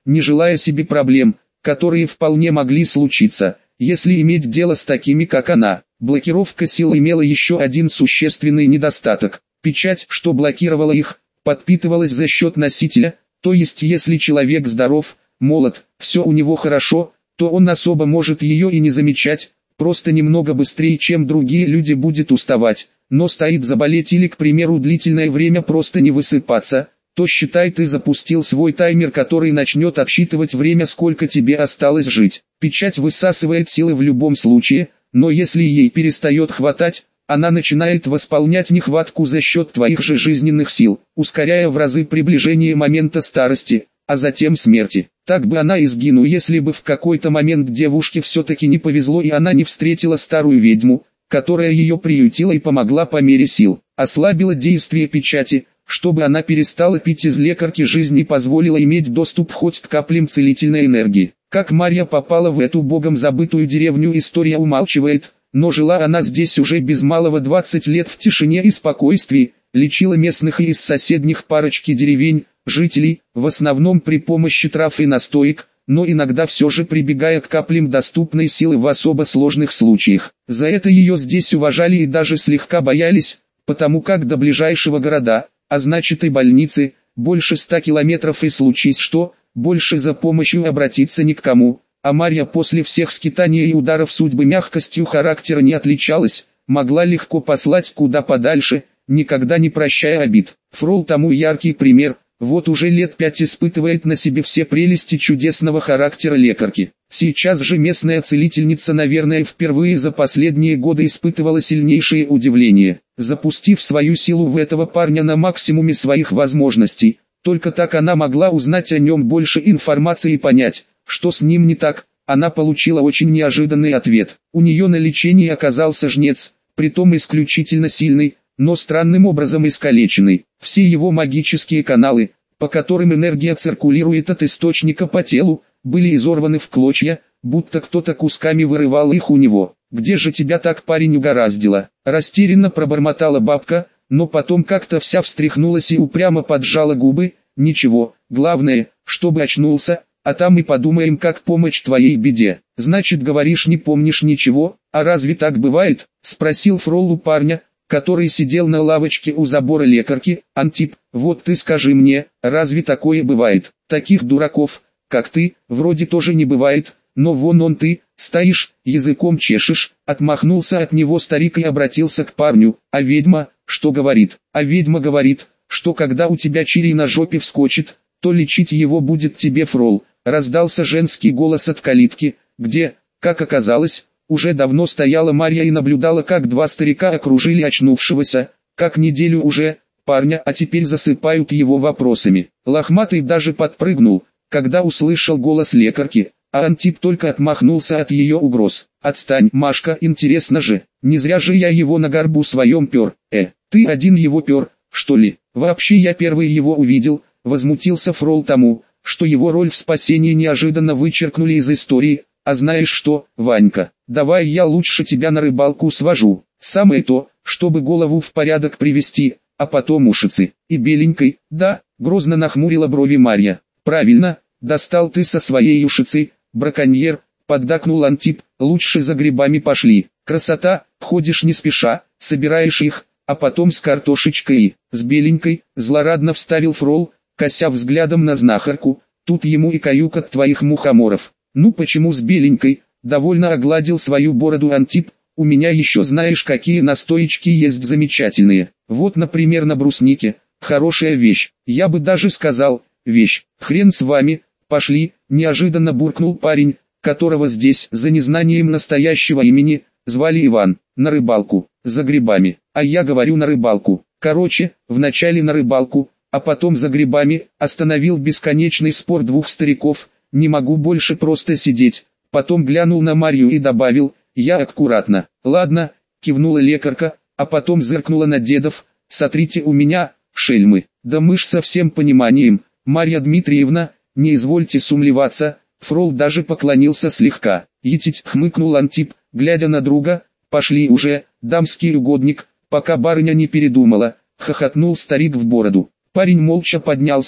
не желая себе проблем, которые вполне могли случиться, если иметь дело с такими как она. Блокировка сил имела еще один существенный недостаток. Печать, что блокировала их, подпитывалась за счет носителя, то есть если человек здоров, молод, все у него хорошо, то он особо может ее и не замечать, просто немного быстрее, чем другие люди будет уставать, но стоит заболеть или, к примеру, длительное время просто не высыпаться, то считай, ты запустил свой таймер, который начнет отсчитывать время, сколько тебе осталось жить. Печать высасывает силы в любом случае, но если ей перестает хватать, она начинает восполнять нехватку за счет твоих же жизненных сил, ускоряя в разы приближение момента старости, а затем смерти. Так бы она и сгинула, если бы в какой-то момент девушке все-таки не повезло и она не встретила старую ведьму, которая ее приютила и помогла по мере сил, ослабила действие печати, чтобы она перестала пить из лекарки жизни и позволила иметь доступ хоть к каплям целительной энергии. Как Марья попала в эту богом забытую деревню, история умалчивает, но жила она здесь уже без малого двадцать лет в тишине и спокойствии, лечила местных и из соседних парочки деревень, жителей, в основном при помощи трав и настоек, но иногда все же прибегая к каплям доступной силы в особо сложных случаях. За это ее здесь уважали и даже слегка боялись, потому как до ближайшего города, а значит и больницы, больше ста километров, и случись что, больше за помощью обратиться ни к кому. А Марья после всех скитаний и ударов судьбы мягкостью характера не отличалась, могла легко послать куда подальше, никогда не прощая обид. Фрол тому яркий пример, вот уже лет пять испытывает на себе все прелести чудесного характера лекарки. Сейчас же местная целительница, наверное, впервые за последние годы испытывала сильнейшее удивление, запустив свою силу в этого парня на максимуме своих возможностей. Только так она могла узнать о нем больше информации и понять, что с ним не так. Она получила очень неожиданный ответ. У нее на лечении оказался жнец, притом исключительно сильный, но странным образом искалеченный. Все его магические каналы, по которым энергия циркулирует от источника по телу, были изорваны в клочья, будто кто-то кусками вырывал их у него. «Где же тебя так, парень, угораздило?» Растерянно пробормотала бабка, но потом как-то вся встряхнулась и упрямо поджала губы. «Ничего, главное, чтобы очнулся, а там и подумаем, как помочь твоей беде». «Значит, говоришь, не помнишь ничего, а разве так бывает?» — спросил Фрол у парня, который сидел на лавочке у забора лекарки. «Антип, вот ты скажи мне, разве такое бывает? Таких дураков, как ты, вроде тоже не бывает, но вон он ты, стоишь, языком чешешь». Отмахнулся от него старик и обратился к парню. «А ведьма, что говорит?» «А ведьма говорит, что когда у тебя чирий на жопе вскочит, то лечить его будет тебе Фрол». Раздался женский голос от калитки, где, как оказалось, уже давно стояла Марья и наблюдала, как два старика окружили очнувшегося, как неделю уже, парня, а теперь засыпают его вопросами. Лохматый даже подпрыгнул, когда услышал голос лекарки, а Антип только отмахнулся от ее угроз. «Отстань, Машка, интересно же, не зря же я его на горбу своем пер». «Э, ты один его пер, что ли?» «Вообще я первый его увидел», — возмутился Фрол тому, что его роль в спасении неожиданно вычеркнули из истории. «А знаешь что, Ванька, давай я лучше тебя на рыбалку свожу, самое то, чтобы голову в порядок привести, а потом ушицы». «И беленькой, да?» — грозно нахмурила брови Марья. «Правильно, достал ты со своей ушицы, браконьер», — поддакнул Антип. «Лучше за грибами пошли. Красота, ходишь не спеша, собираешь их, а потом с картошечкой и с беленькой», — злорадно вставил Фрол, кося взглядом на знахарку. «Тут ему и каюк от твоих мухоморов». «Ну почему с беленькой?» — довольно огладил свою бороду Антип. «У меня еще знаешь какие настоечки есть замечательные. Вот, например, на бруснике. Хорошая вещь. Я бы даже сказал, вещь. Хрен с вами, пошли», — неожиданно буркнул парень, которого здесь, за незнанием настоящего имени, звали Иван. «На рыбалку, за грибами». «А я говорю, на рыбалку. Короче, вначале на рыбалку, а потом за грибами», — остановил бесконечный спор двух стариков. «Не могу больше просто сидеть». Потом глянул на Марью и добавил: «Я аккуратно». «Ладно», — кивнула лекарка, а потом зыркнула на дедов. «Сотрите у меня, шельмы». «Да мы ж со всем пониманием, Марья Дмитриевна, не извольте сумлеваться». Фрол даже поклонился слегка. «Етить», — хмыкнул Антип, глядя на друга. «Пошли уже, дамский угодник, пока барыня не передумала», — хохотнул старик в бороду. Парень молча поднялся,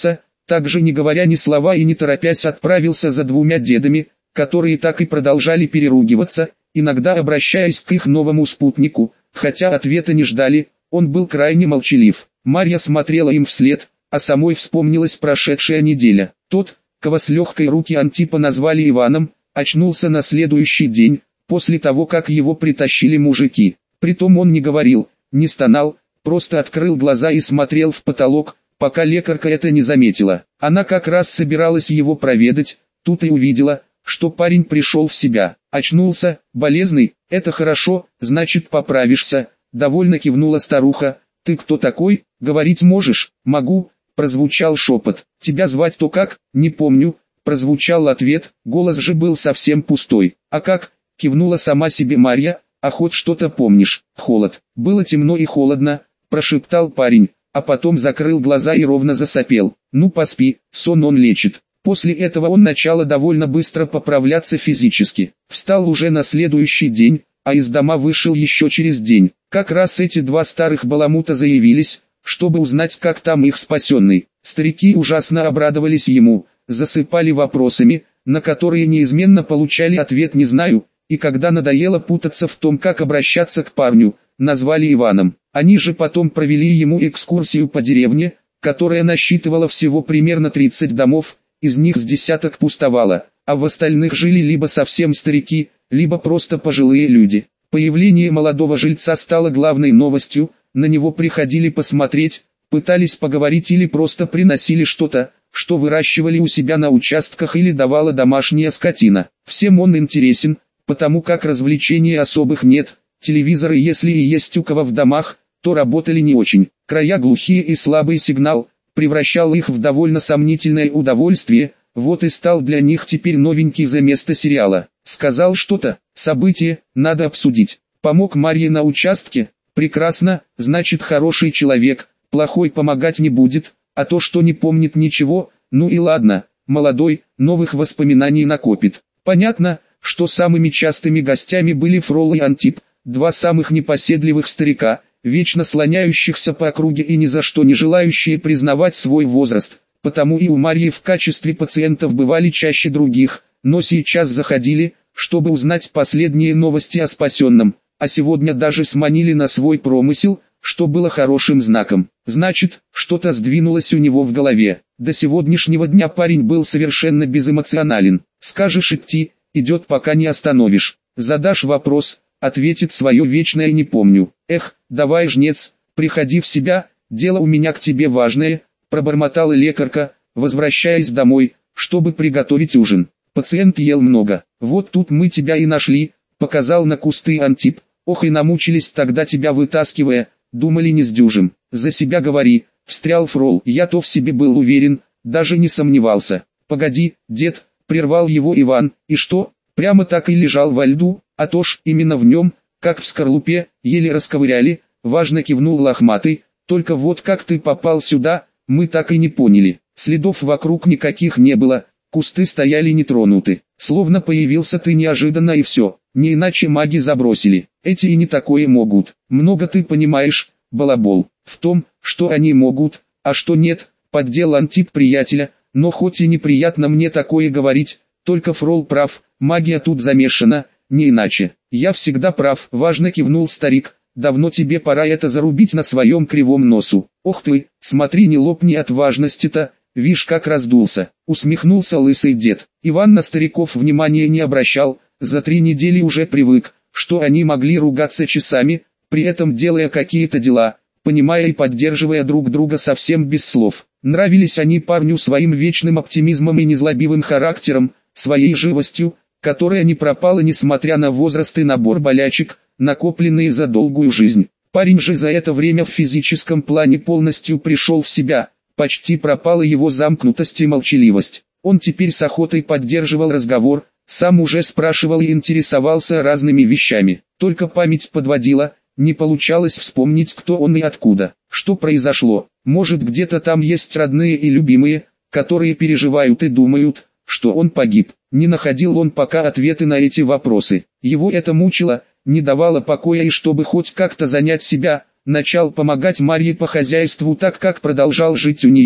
также не говоря ни слова и не торопясь отправился за двумя дедами, которые так и продолжали переругиваться, иногда обращаясь к их новому спутнику, хотя ответа не ждали, он был крайне молчалив. Марья смотрела им вслед, а самой вспомнилась прошедшая неделя. Тот, кого с легкой руки Антипа назвали Иваном, очнулся на следующий день, после того как его притащили мужики. Притом он не говорил, не стонал, просто открыл глаза и смотрел в потолок, пока лекарка это не заметила. Она как раз собиралась его проведать, тут и увидела, что парень пришел в себя. Очнулся, болезный, это хорошо, значит поправишься, довольно кивнула старуха. Ты кто такой, говорить можешь? Могу, прозвучал шепот. Тебя звать-то как? Не помню, прозвучал ответ, голос же был совсем пустой. А как? Кивнула сама себе Марья. А хоть что-то помнишь? Холод. Было темно и холодно, прошептал парень, а потом закрыл глаза и ровно засопел. Ну поспи, сон он лечит. После этого он начал довольно быстро поправляться физически. Встал уже на следующий день, а из дома вышел еще через день. Как раз эти два старых баламута заявились, чтобы узнать, как там их спасенный. Старики ужасно обрадовались ему, засыпали вопросами, на которые неизменно получали ответ «не знаю», и когда надоело путаться в том, как обращаться к парню, назвали Иваном. Они же потом провели ему экскурсию по деревне, которая насчитывала всего примерно тридцать домов, из них с десяток пустовало, а в остальных жили либо совсем старики, либо просто пожилые люди. Появление молодого жильца стало главной новостью, на него приходили посмотреть, пытались поговорить или просто приносили что-то, что выращивали у себя на участках или давала домашняя скотина. Всем он интересен, потому как развлечений особых нет, телевизоры если и есть у кого в домах, то работали не очень. Края глухие и слабый сигнал превращал их в довольно сомнительное удовольствие, вот и стал для них теперь новенький за место сериала. Сказал что-то, событие, надо обсудить. Помог Марье на участке, прекрасно, значит хороший человек, плохой помогать не будет, а то что не помнит ничего, ну и ладно, молодой, новых воспоминаний накопит. Понятно, что самыми частыми гостями были Фрол и Антип, два самых непоседливых старика, вечно слоняющихся по округе и ни за что не желающие признавать свой возраст, потому и у Марьи в качестве пациентов бывали чаще других, но сейчас заходили, чтобы узнать последние новости о спасенном, а сегодня даже сманили на свой промысел, что было хорошим знаком. Значит, что-то сдвинулось у него в голове. До сегодняшнего дня парень был совершенно безэмоционален. Скажешь идти, идет пока не остановишь. Задашь вопрос, ответит свое вечное не помню. Эх, давай, жнец, приходи в себя, дело у меня к тебе важное, пробормотала лекарка, возвращаясь домой, чтобы приготовить ужин. Пациент ел много. Вот тут мы тебя и нашли, показал на кусты Антип. Ох и намучились тогда тебя вытаскивая, думали не сдюжим. За себя говори, встрял Фрол. Я-то в себе был уверен, даже не сомневался. Погоди, дед, прервал его Иван, и что, прямо так и лежал во льду, а то ж именно в нем, как в скорлупе, еле расковыряли, важно кивнул лохматый, только вот как ты попал сюда, мы так и не поняли. Следов вокруг никаких не было, кусты стояли нетронуты, словно появился ты неожиданно и все, не иначе маги забросили, эти и не такое могут. Много ты понимаешь, балабол, в том, что они могут, а что нет, поддел Антип приятеля, но хоть и неприятно мне такое говорить, только Фрол прав, магия тут замешана, не иначе. Я всегда прав, важно кивнул старик, давно тебе пора это зарубить на своем кривом носу. Ох ты, смотри не лопни от важности-то, вишь как раздулся, усмехнулся лысый дед. Иван на стариков внимания не обращал, за три недели уже привык, что они могли ругаться часами, при этом делая какие-то дела, понимая и поддерживая друг друга совсем без слов. Нравились они парню своим вечным оптимизмом и незлобивым характером, своей живостью, которая не пропала несмотря на возраст и набор болячек, накопленные за долгую жизнь. Парень же за это время в физическом плане полностью пришел в себя, почти пропала его замкнутость и молчаливость. Он теперь с охотой поддерживал разговор, сам уже спрашивал и интересовался разными вещами. Только память подводила, не получалось вспомнить, кто он и откуда, что произошло. Может, где-то там есть родные и любимые, которые переживают и думают, что он погиб. Не находил он пока ответы на эти вопросы. Его это мучило, не давало покоя, и чтобы хоть как-то занять себя, начал помогать Марье по хозяйству так, как продолжал жить у нее,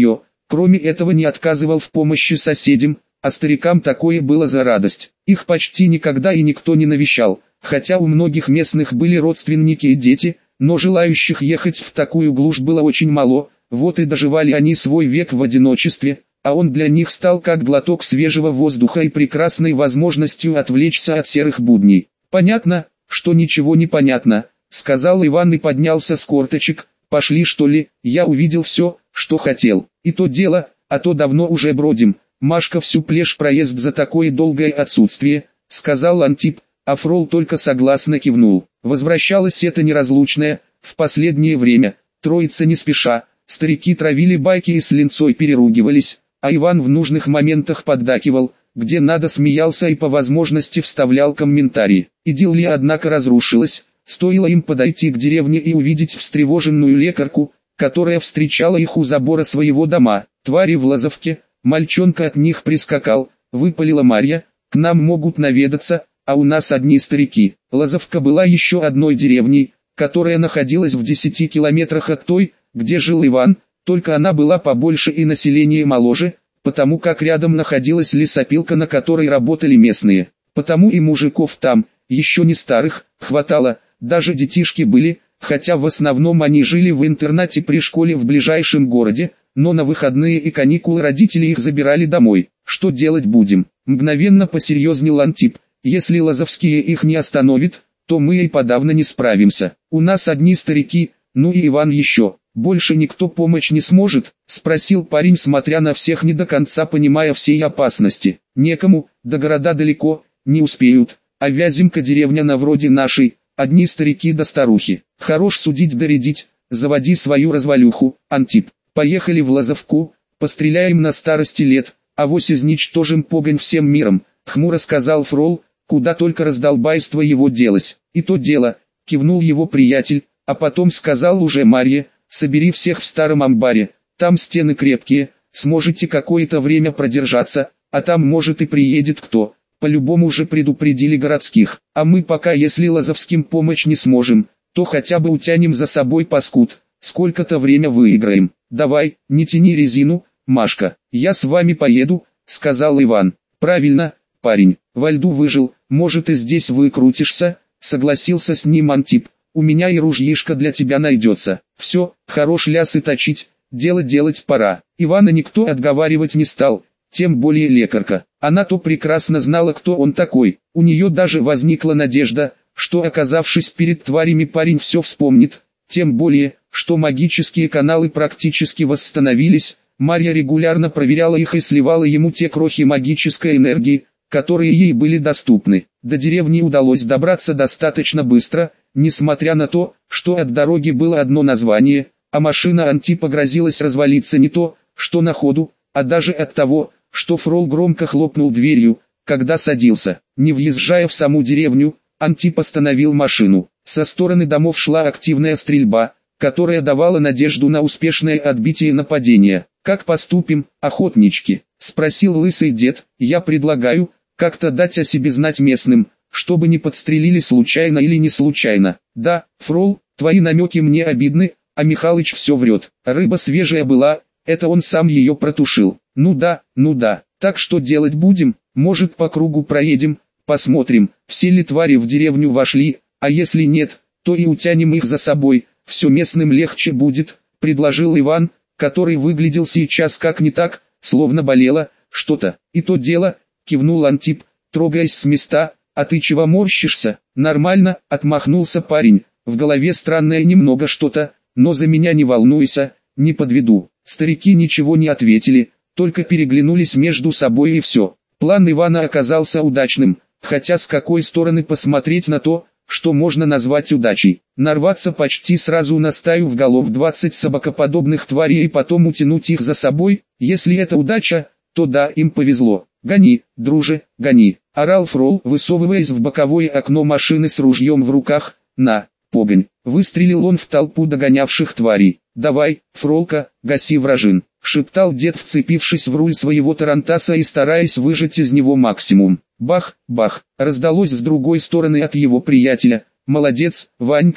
Кроме этого не отказывал в помощи соседям, а старикам такое было за радость. Их почти никогда и никто не навещал, хотя у многих местных были родственники и дети, но желающих ехать в такую глушь было очень мало, вот и доживали они свой век в одиночестве, а он для них стал как глоток свежего воздуха и прекрасной возможностью отвлечься от серых будней. «Понятно, что ничего не понятно», — сказал Иван и поднялся с корточек. «Пошли что ли, я увидел все, что хотел. И то дело, а то давно уже бродим. Машка всю плешь проезд за такое долгое отсутствие», — сказал Антип, а Фрол только согласно кивнул. Возвращалась эта неразлучная, в последнее время, троица не спеша, старики травили байки и с линцой переругивались, а Иван в нужных моментах поддакивал, где надо смеялся и по возможности вставлял комментарии. Идиллия однако разрушилась, стоило им подойти к деревне и увидеть встревоженную лекарку, которая встречала их у забора своего дома. «Твари в Лозовке, мальчонка от них прискакал», — выпалила Марья, «к нам могут наведаться, а у нас одни старики». Лозовка была еще одной деревней, которая находилась в десяти километрах от той, где жил Иван, только она была побольше и население моложе, потому как рядом находилась лесопилка, на которой работали местные. Потому и мужиков там, еще не старых, хватало, даже детишки были, хотя в основном они жили в интернате при школе в ближайшем городе, но на выходные и каникулы родители их забирали домой. «Что делать будем?» — мгновенно посерьезнел Антип. «Если Лозовские их не остановят, то мы и подавно не справимся. У нас одни старики, ну и Иван еще. Больше никто помочь не сможет?» — спросил парень, смотря на всех не до конца понимая всей опасности. «Некому, до города далеко, не успеют, а Вяземка деревня на вроде нашей, одни старики да старухи. Хорош судить да рядить, заводи свою развалюху, Антип. Поехали в Лозовку, постреляем на старости лет, авось изничтожим погонь всем миром», — хмуро сказал Фрол, куда только раздолбайство его делось. «И то дело», — кивнул его приятель, а потом сказал уже Марье: «Собери всех в старом амбаре, там стены крепкие, сможете какое-то время продержаться, а там может и приедет кто, по-любому же предупредили городских, а мы пока если Лозовским помочь не сможем, то хотя бы утянем за собой паскуд, сколько-то время выиграем. Давай, не тяни резину, Машка, я с вами поеду», — сказал Иван. «Правильно, парень, во льду выжил, может и здесь выкрутишься», — согласился с ним Антип. «У меня и ружьишко для тебя найдется. Все, хорош лясы точить, дело делать пора». Ивана никто отговаривать не стал, тем более лекарка. Она-то прекрасно знала, кто он такой. У нее даже возникла надежда, что, оказавшись перед тварями, парень все вспомнит. Тем более, что магические каналы практически восстановились. Марья регулярно проверяла их и сливала ему те крохи магической энергии, которые ей были доступны. До деревни удалось добраться достаточно быстро, несмотря на то, что от дороги было одно название, а машина Антипа грозилась развалиться не то, что на ходу, а даже от того, что Фрол громко хлопнул дверью, когда садился. Не въезжая в саму деревню, Антип остановил машину. Со стороны домов шла активная стрельба, которая давала надежду на успешное отбитие нападения. «Как поступим, охотнички?» — спросил лысый дед. «Я предлагаю как-то дать о себе знать местным, чтобы не подстрелили случайно или не случайно». «Да, Фрол, твои намеки мне обидны, а Михалыч все врет. Рыба свежая была, это он сам ее протушил». «Ну да, ну да, так что делать будем? Может по кругу проедем, посмотрим, все ли твари в деревню вошли, а если нет, то и утянем их за собой, все местным легче будет», — предложил Иван, который выглядел сейчас как не так, словно болело что-то. «И то дело», — кивнул Антип, трогаясь с места. «А ты чего морщишься?» «Нормально», — отмахнулся парень, «в голове странное немного что-то, но за меня не волнуйся, не подведу». Старики ничего не ответили, только переглянулись между собой и все. План Ивана оказался удачным, хотя с какой стороны посмотреть на то, что можно назвать удачей. Нарваться почти сразу на стаю в голов двадцать собакоподобных тварей и потом утянуть их за собой, если это удача, то да, им повезло. «Гони, друже, гони», — орал Фрол, высовываясь в боковое окно машины с ружьем в руках. «На, погонь!» — выстрелил он в толпу догонявших тварей. «Давай, Фролка, гаси вражин», — шептал дед, вцепившись в руль своего тарантаса и стараясь выжать из него максимум. Бах, бах, раздалось с другой стороны от его приятеля. «Молодец, Ванька,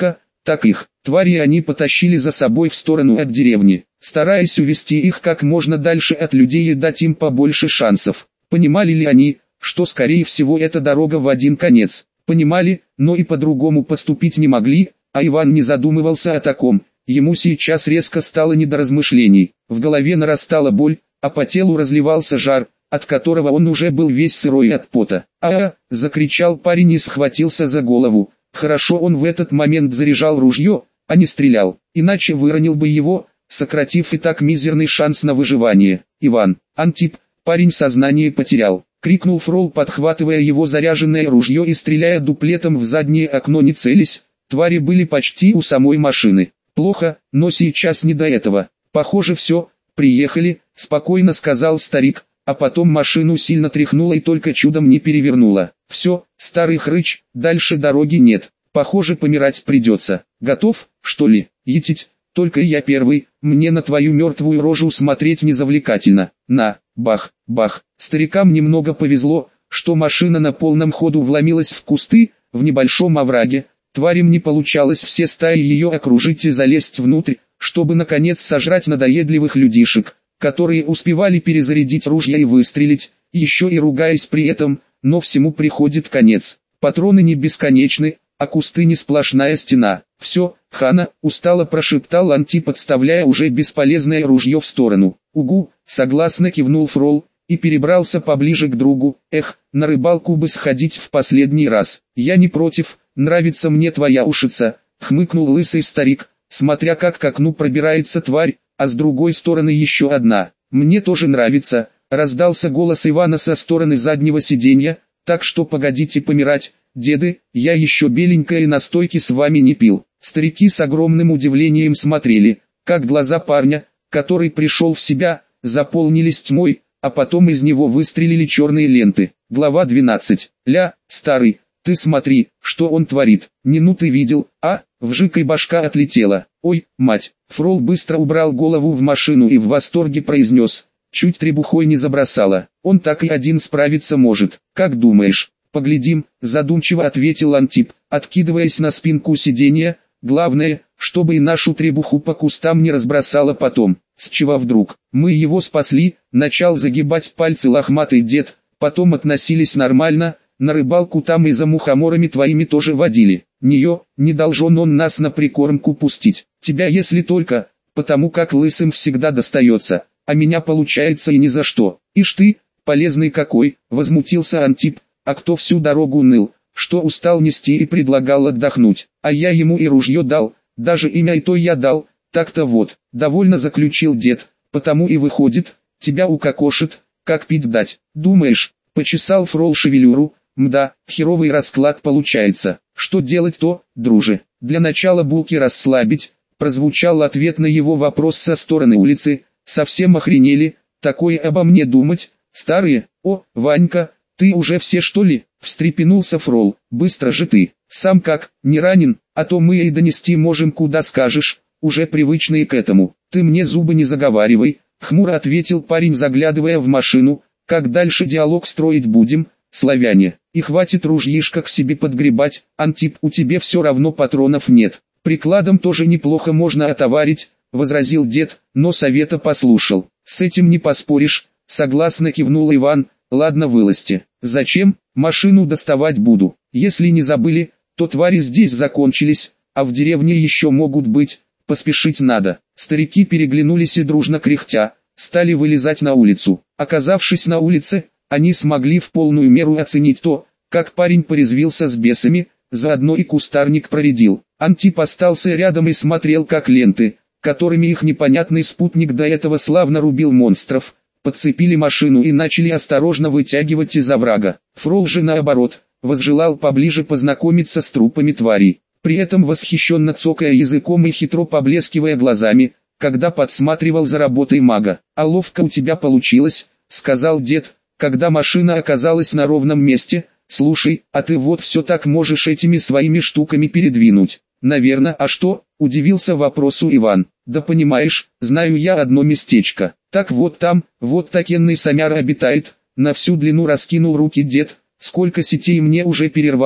так их, твари, они потащили за собой в сторону от деревни, стараясь увести их как можно дальше от людей и дать им побольше шансов. Понимали ли они, что скорее всего эта дорога в один конец? Понимали, но и по-другому поступить не могли, а Иван не задумывался о таком. Ему сейчас резко стало не до размышлений, в голове нарастала боль, а по телу разливался жар, от которого он уже был весь сырой от пота. «А-а!» – закричал парень и схватился за голову. Хорошо он в этот момент заряжал ружье, а не стрелял, иначе выронил бы его, сократив и так мизерный шанс на выживание. «Иван, Антип!» Парень сознание потерял, крикнул Фрол, подхватывая его заряженное ружье и стреляя дуплетом в заднее окно, не целясь. Твари были почти у самой машины. «Плохо, но сейчас не до этого. Похоже, все, приехали», – спокойно сказал старик, а потом машину сильно тряхнуло и только чудом не перевернуло. «Все, старый хрыч, дальше дороги нет. Похоже, помирать придется. Готов, что ли? Етить, только я первый, мне на твою мертвую рожу смотреть не завлекательно». На, бах, бах. Старикам немного повезло, что машина на полном ходу вломилась в кусты, в небольшом овраге. Тварям не получалось все стаи ее окружить и залезть внутрь, чтобы наконец сожрать надоедливых людишек, которые успевали перезарядить ружья и выстрелить, еще и ругаясь при этом, но всему приходит конец. Патроны не бесконечны, а кусты не сплошная стена. «Все, Хана», — устало прошептал Антип, подставляя уже бесполезное ружье в сторону. «Угу», — согласно кивнул Фрол, и перебрался поближе к другу. «Эх, на рыбалку бы сходить в последний раз. Я не против, нравится мне твоя ушица», — хмыкнул лысый старик, смотря как к окну пробирается тварь, а с другой стороны еще одна. «Мне тоже нравится», — раздался голос Ивана со стороны заднего сиденья, «так что погодите помирать, деды, я еще беленькое настойки с вами не пил». Старики с огромным удивлением смотрели, как глаза парня, который пришел в себя, заполнились тьмой, а потом из него выстрелили черные ленты. Глава двенадцать. «Ля, старый, ты смотри, что он творит. Не ну ты видел, а?» Вжик и башка отлетела. «Ой, мать!» Фрол быстро убрал голову в машину и в восторге произнес. Чуть требухой не забросало. «Он так и один справиться может. Как думаешь?» «Поглядим», задумчиво ответил Антип, откидываясь на спинку сиденья. «Главное, чтобы и нашу требуху по кустам не разбросало потом». «С чего вдруг? Мы его спасли», начал загибать пальцы лохматый дед, «потом относились нормально, на рыбалку там и за мухоморами твоими тоже водили. Нее, не должен он нас на прикормку пустить. Тебя если только, потому как лысым всегда достается, а меня получается и ни за что. Ишь ты, полезный какой», возмутился Антип, «а кто всю дорогу ныл, что устал нести и предлагал отдохнуть, а я ему и ружье дал, даже имя и то я дал, так-то вот», довольно заключил дед, «потому и выходит, тебя укокошит, как пить дать, думаешь?» Почесал Фрол шевелюру. «Мда, херовый расклад получается. Что делать-то, друже? Для начала булки расслабить», прозвучал ответ на его вопрос со стороны улицы. «Совсем охренели, такое обо мне думать, старые? О, Ванька, ты уже все что ли?» Встрепенулся Фрол. «Быстро же ты, сам как, не ранен, а то мы и донести можем куда скажешь, уже привычные к этому». «Ты мне зубы не заговаривай», хмуро ответил парень, заглядывая в машину. «Как дальше диалог строить будем, славяне? И хватит ружьишко к себе подгребать, Антип, у тебя все равно патронов нет. Прикладом тоже неплохо можно отоварить», возразил дед, но совета послушал. «С этим не поспоришь», согласно кивнул Иван. «Ладно, вылазьте. Зачем? Машину доставать буду. Если не забыли, то твари здесь закончились, а в деревне еще могут быть, поспешить надо». Старики переглянулись и дружно кряхтя, стали вылезать на улицу. Оказавшись на улице, они смогли в полную меру оценить то, как парень порезвился с бесами, заодно и кустарник проредил. Антип остался рядом и смотрел, как ленты, которыми их непонятный спутник до этого славно рубил монстров, подцепили машину и начали осторожно вытягивать из оврага. Фрол же наоборот, возжелал поближе познакомиться с трупами тварей, при этом восхищенно цокая языком и хитро поблескивая глазами, когда подсматривал за работой мага. «А ловко у тебя получилось», сказал дед, когда машина оказалась на ровном месте. «Слушай, а ты вот все так можешь этими своими штуками передвинуть?» «Наверно, а что?» – удивился вопросу Иван. «Да понимаешь, знаю я одно местечко. Так вот там, вот такенный самяра обитает», на всю длину раскинул руки дед. «Сколько сетей мне уже перервал,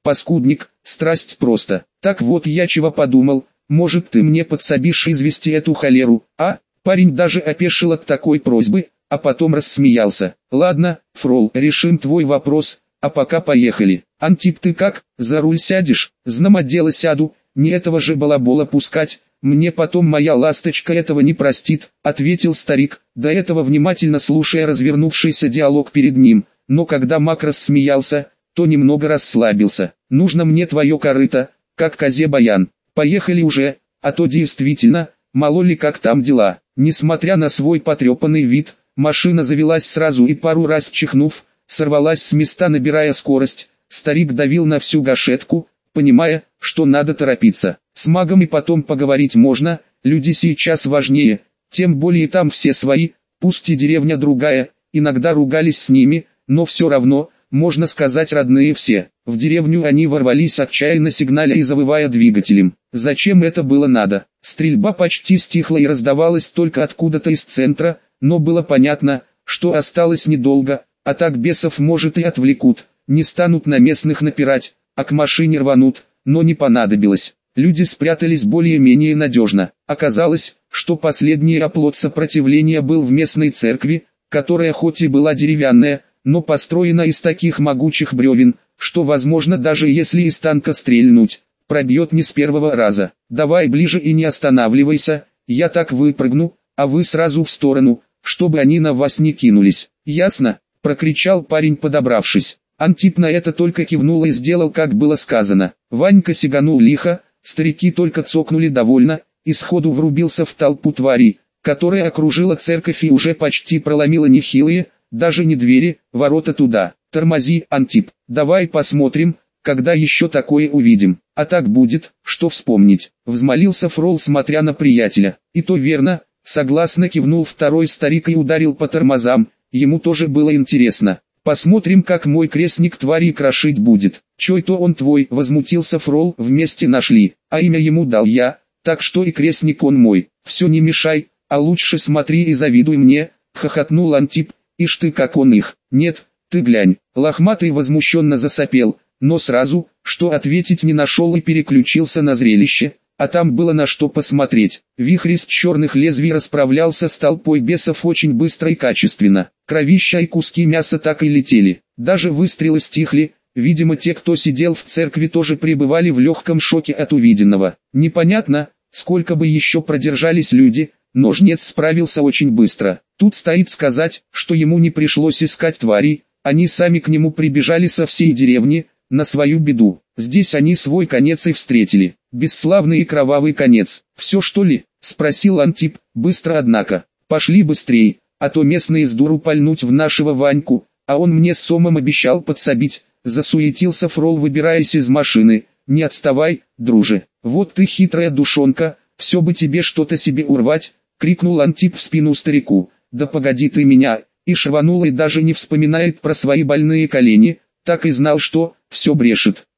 паскудник, страсть просто. Так вот я чего подумал, может ты мне подсобишь извести эту холеру, а? Парень даже опешил от такой просьбы, а потом рассмеялся. Ладно, Фрол, решим твой вопрос, а пока поехали. Антип, ты как, за руль сядешь? Знамо дело сяду, не этого же балабола пускать, мне потом моя ласточка этого не простит, ответил старик, до этого внимательно слушая развернувшийся диалог перед ним, но когда Мак рассмеялся, то немного расслабился. Нужно мне твое корыто, как козе баян. Поехали уже, а то действительно, мало ли как там дела. Несмотря на свой потрепанный вид, машина завелась сразу и пару раз чихнув, сорвалась с места, набирая скорость. Старик давил на всю гашетку, понимая, что надо торопиться. С Магом и потом поговорить можно, люди сейчас важнее, тем более там все свои, пусть и деревня другая, иногда ругались с ними, но все равно, можно сказать, родные все. В деревню они ворвались, отчаянно сигналя и завывая двигателем. Зачем это было надо? Стрельба почти стихла и раздавалась только откуда-то из центра, но было понятно, что осталось недолго, а так бесов может и отвлекут, не станут на местных напирать, а к машине рванут, но не понадобилось. Люди спрятались более-менее надежно. Оказалось, что последний оплот сопротивления был в местной церкви, которая хоть и была деревянная, но построена из таких могучих бревен, что возможно даже если из танка стрельнуть, пробьет не с первого раза. Давай ближе и не останавливайся, я так выпрыгну, а вы сразу в сторону, чтобы они на вас не кинулись. Ясно? Прокричал парень, подобравшись. Антип на это только кивнул и сделал, как было сказано. Ванька сиганул лихо, старики только цокнули довольно, и сходу врубился в толпу тварей, которая окружила церковь и уже почти проломила нехилые, даже не двери, ворота туда. Тормози, Антип, давай посмотрим, когда еще такое увидим. А так будет, что вспомнить. Взмолился Фрол, смотря на приятеля. И то верно, согласно кивнул второй старик и ударил по тормозам, ему тоже было интересно. Посмотрим, как мой крестник твари крошить будет. Чой-то он твой, возмутился Фрол, вместе нашли, а имя ему дал я, так что и крестник он мой. Все не мешай, а лучше смотри и завидуй мне, хохотнул Антип. Ишь ты, как он их. Нет, ты глянь. Лохматый возмущенно засопел, но сразу, что ответить, не нашел и переключился на зрелище, а там было на что посмотреть. Вихрь из черных лезвий расправлялся с толпой бесов очень быстро и качественно. Кровища и куски мяса так и летели. Даже выстрелы стихли, видимо те, кто сидел в церкви, тоже пребывали в легком шоке от увиденного. Непонятно, сколько бы еще продержались люди, но жнец справился очень быстро. Тут стоит сказать, что ему не пришлось искать тварей, они сами к нему прибежали со всей деревни, на свою беду. Здесь они свой конец и встретили. Бесславный и кровавый конец. «Все что ли?» — спросил Антип, быстро однако. «Пошли быстрей, а то местные с дуру пальнуть в нашего Ваньку, а он мне с Сомом обещал подсобить», — засуетился Фрол, выбираясь из машины. «Не отставай, друже, вот ты хитрая душонка, все бы тебе что-то себе урвать», — крикнул Антип в спину старику. «Да погоди ты меня!» И шванул, и даже не вспоминает про свои больные колени, так и знал, что все брешет.